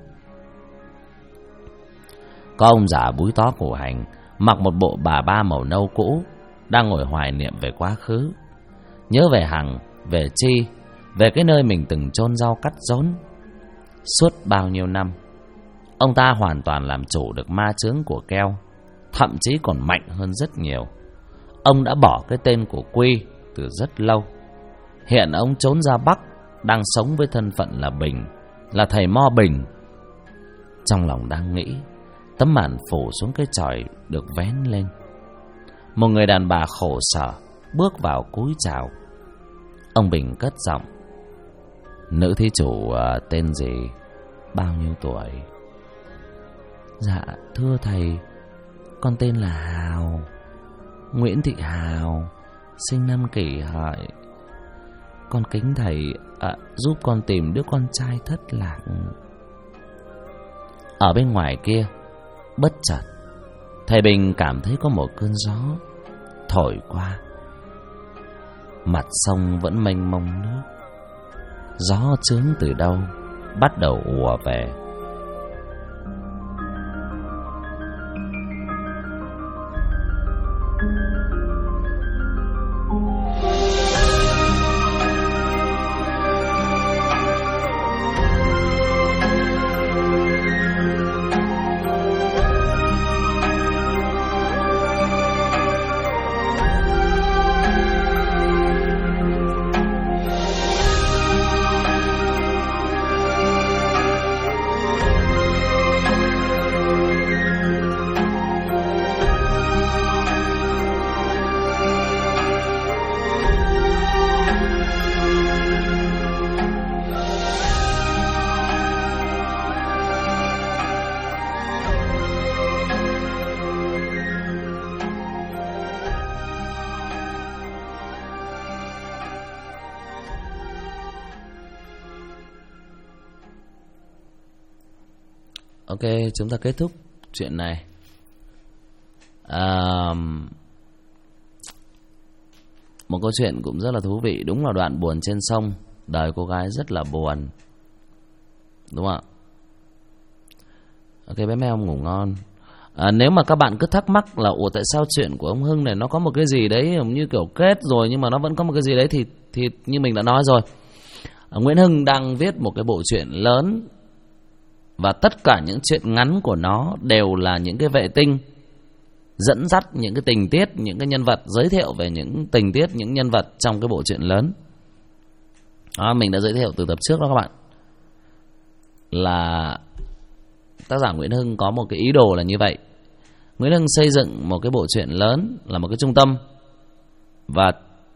A: Có ông già búi tó cổ hành, mặc một bộ bà ba màu nâu cũ, đang ngồi hoài niệm về quá khứ, nhớ về Hằng, về Chi, về cái nơi mình từng chôn rau cắt rốn. Suốt bao nhiêu năm, ông ta hoàn toàn làm chủ được ma chướng của Keo, thậm chí còn mạnh hơn rất nhiều. Ông đã bỏ cái tên của Quy từ rất lâu. Hiện ông trốn ra Bắc, đang sống với thân phận là Bình, là thầy Mo Bình. Trong lòng đang nghĩ, tấm màn phủ xuống cái chòi được vén lên. Một người đàn bà khổ sở bước vào cúi chào. Ông Bình cất giọng: "Nữ thí chủ tên gì, bao nhiêu tuổi?" "Dạ thưa thầy, con tên là Hào, Nguyễn Thị Hào, sinh năm Kỷ Hợi. Con kính thầy giúp con tìm đứa con trai thất lạc." Ở bên ngoài kia, bất chợt thầy Bình cảm thấy có một cơn gió thổi qua. Mặt sông vẫn mênh mông nước, gió chướng từ đâu bắt đầu ùa về. Ok, chúng ta kết thúc chuyện này. Một câu chuyện cũng rất là thú vị. Đúng là đoạn buồn trên sông, đời cô gái rất là buồn, đúng không ạ? Ok, bé mèo ngủ ngon. Nếu mà các bạn cứ thắc mắc là ủa tại sao chuyện của ông Hưng này nó có một cái gì đấy như kiểu kết rồi nhưng mà nó vẫn có một cái gì đấy, thì như mình đã nói rồi, Nguyễn Hưng đang viết một cái bộ truyện lớn, và tất cả những chuyện ngắn của nó đều là những cái vệ tinh dẫn dắt những cái tình tiết, những cái nhân vật, giới thiệu về những tình tiết, những nhân vật trong cái bộ truyện lớn. Đó, mình đã giới thiệu từ tập trước đó các bạn, là tác giả Nguyễn Hưng có một cái ý đồ là như vậy. Nguyễn Hưng xây dựng một cái bộ truyện lớn là một cái trung tâm, và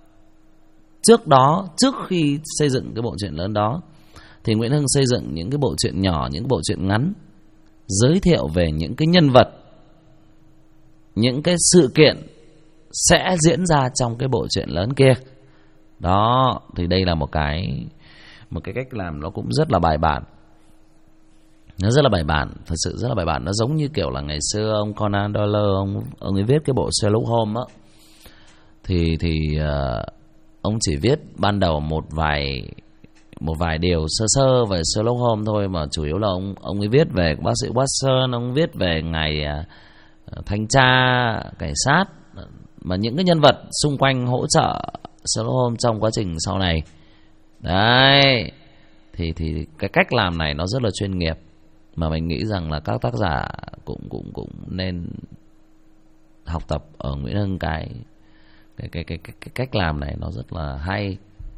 A: trước khi xây dựng cái bộ truyện lớn đó thì Nguyễn Hưng xây dựng những cái bộ truyện nhỏ, những cái bộ truyện ngắn, giới thiệu về những cái nhân vật, những cái sự kiện sẽ diễn ra trong cái bộ truyện lớn kia. Đó, thì đây là một cái cách làm nó cũng rất là bài bản. Nó rất là bài bản, thật sự rất là bài bản. Nó giống như kiểu là ngày xưa ông Conan Doyle, ông ấy viết cái bộ Sherlock Holmes á, thì ông chỉ viết ban đầu một vài điều sơ sơ về Sherlock Holmes thôi, mà chủ yếu là ông ấy viết về bác sĩ Watson, ông viết về ngày thanh tra cảnh sát, mà những cái nhân vật xung quanh hỗ trợ Sherlock Holmes trong quá trình sau này. Đấy, thì cái cách làm này nó rất là chuyên nghiệp, mà mình nghĩ rằng là các tác giả cũng nên học tập ở Nguyễn Hưng cái cách làm này. Nó rất là hay,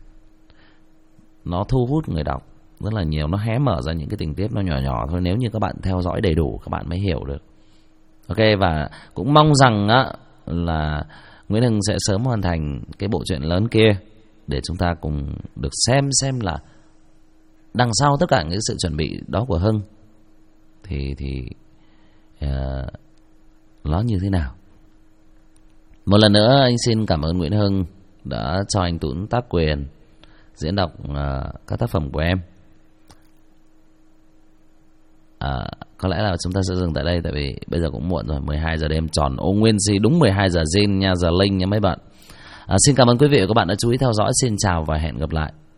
A: nó thu hút người đọc rất là nhiều, nó hé mở ra những cái tình tiết nó nhỏ nhỏ thôi, nếu như các bạn theo dõi đầy đủ các bạn mới hiểu được. Ok, và cũng mong rằng á là Nguyễn Hưng sẽ sớm hoàn thành cái bộ truyện lớn kia để chúng ta cùng được xem là đằng sau tất cả những sự chuẩn bị đó của Hưng thì nó như thế nào. Một lần nữa anh xin cảm ơn Nguyễn Hưng đã cho anh Tuấn tác quyền diễn đọc các tác phẩm của em. Có lẽ là chúng ta sẽ dừng tại đây, tại vì bây giờ cũng muộn rồi, 12 giờ đêm tròn ô nguyên si, đúng 12 giờ zin nha, giờ linh nha mấy bạn. Xin cảm ơn quý vị và các bạn đã chú ý theo dõi. Xin chào và hẹn gặp lại.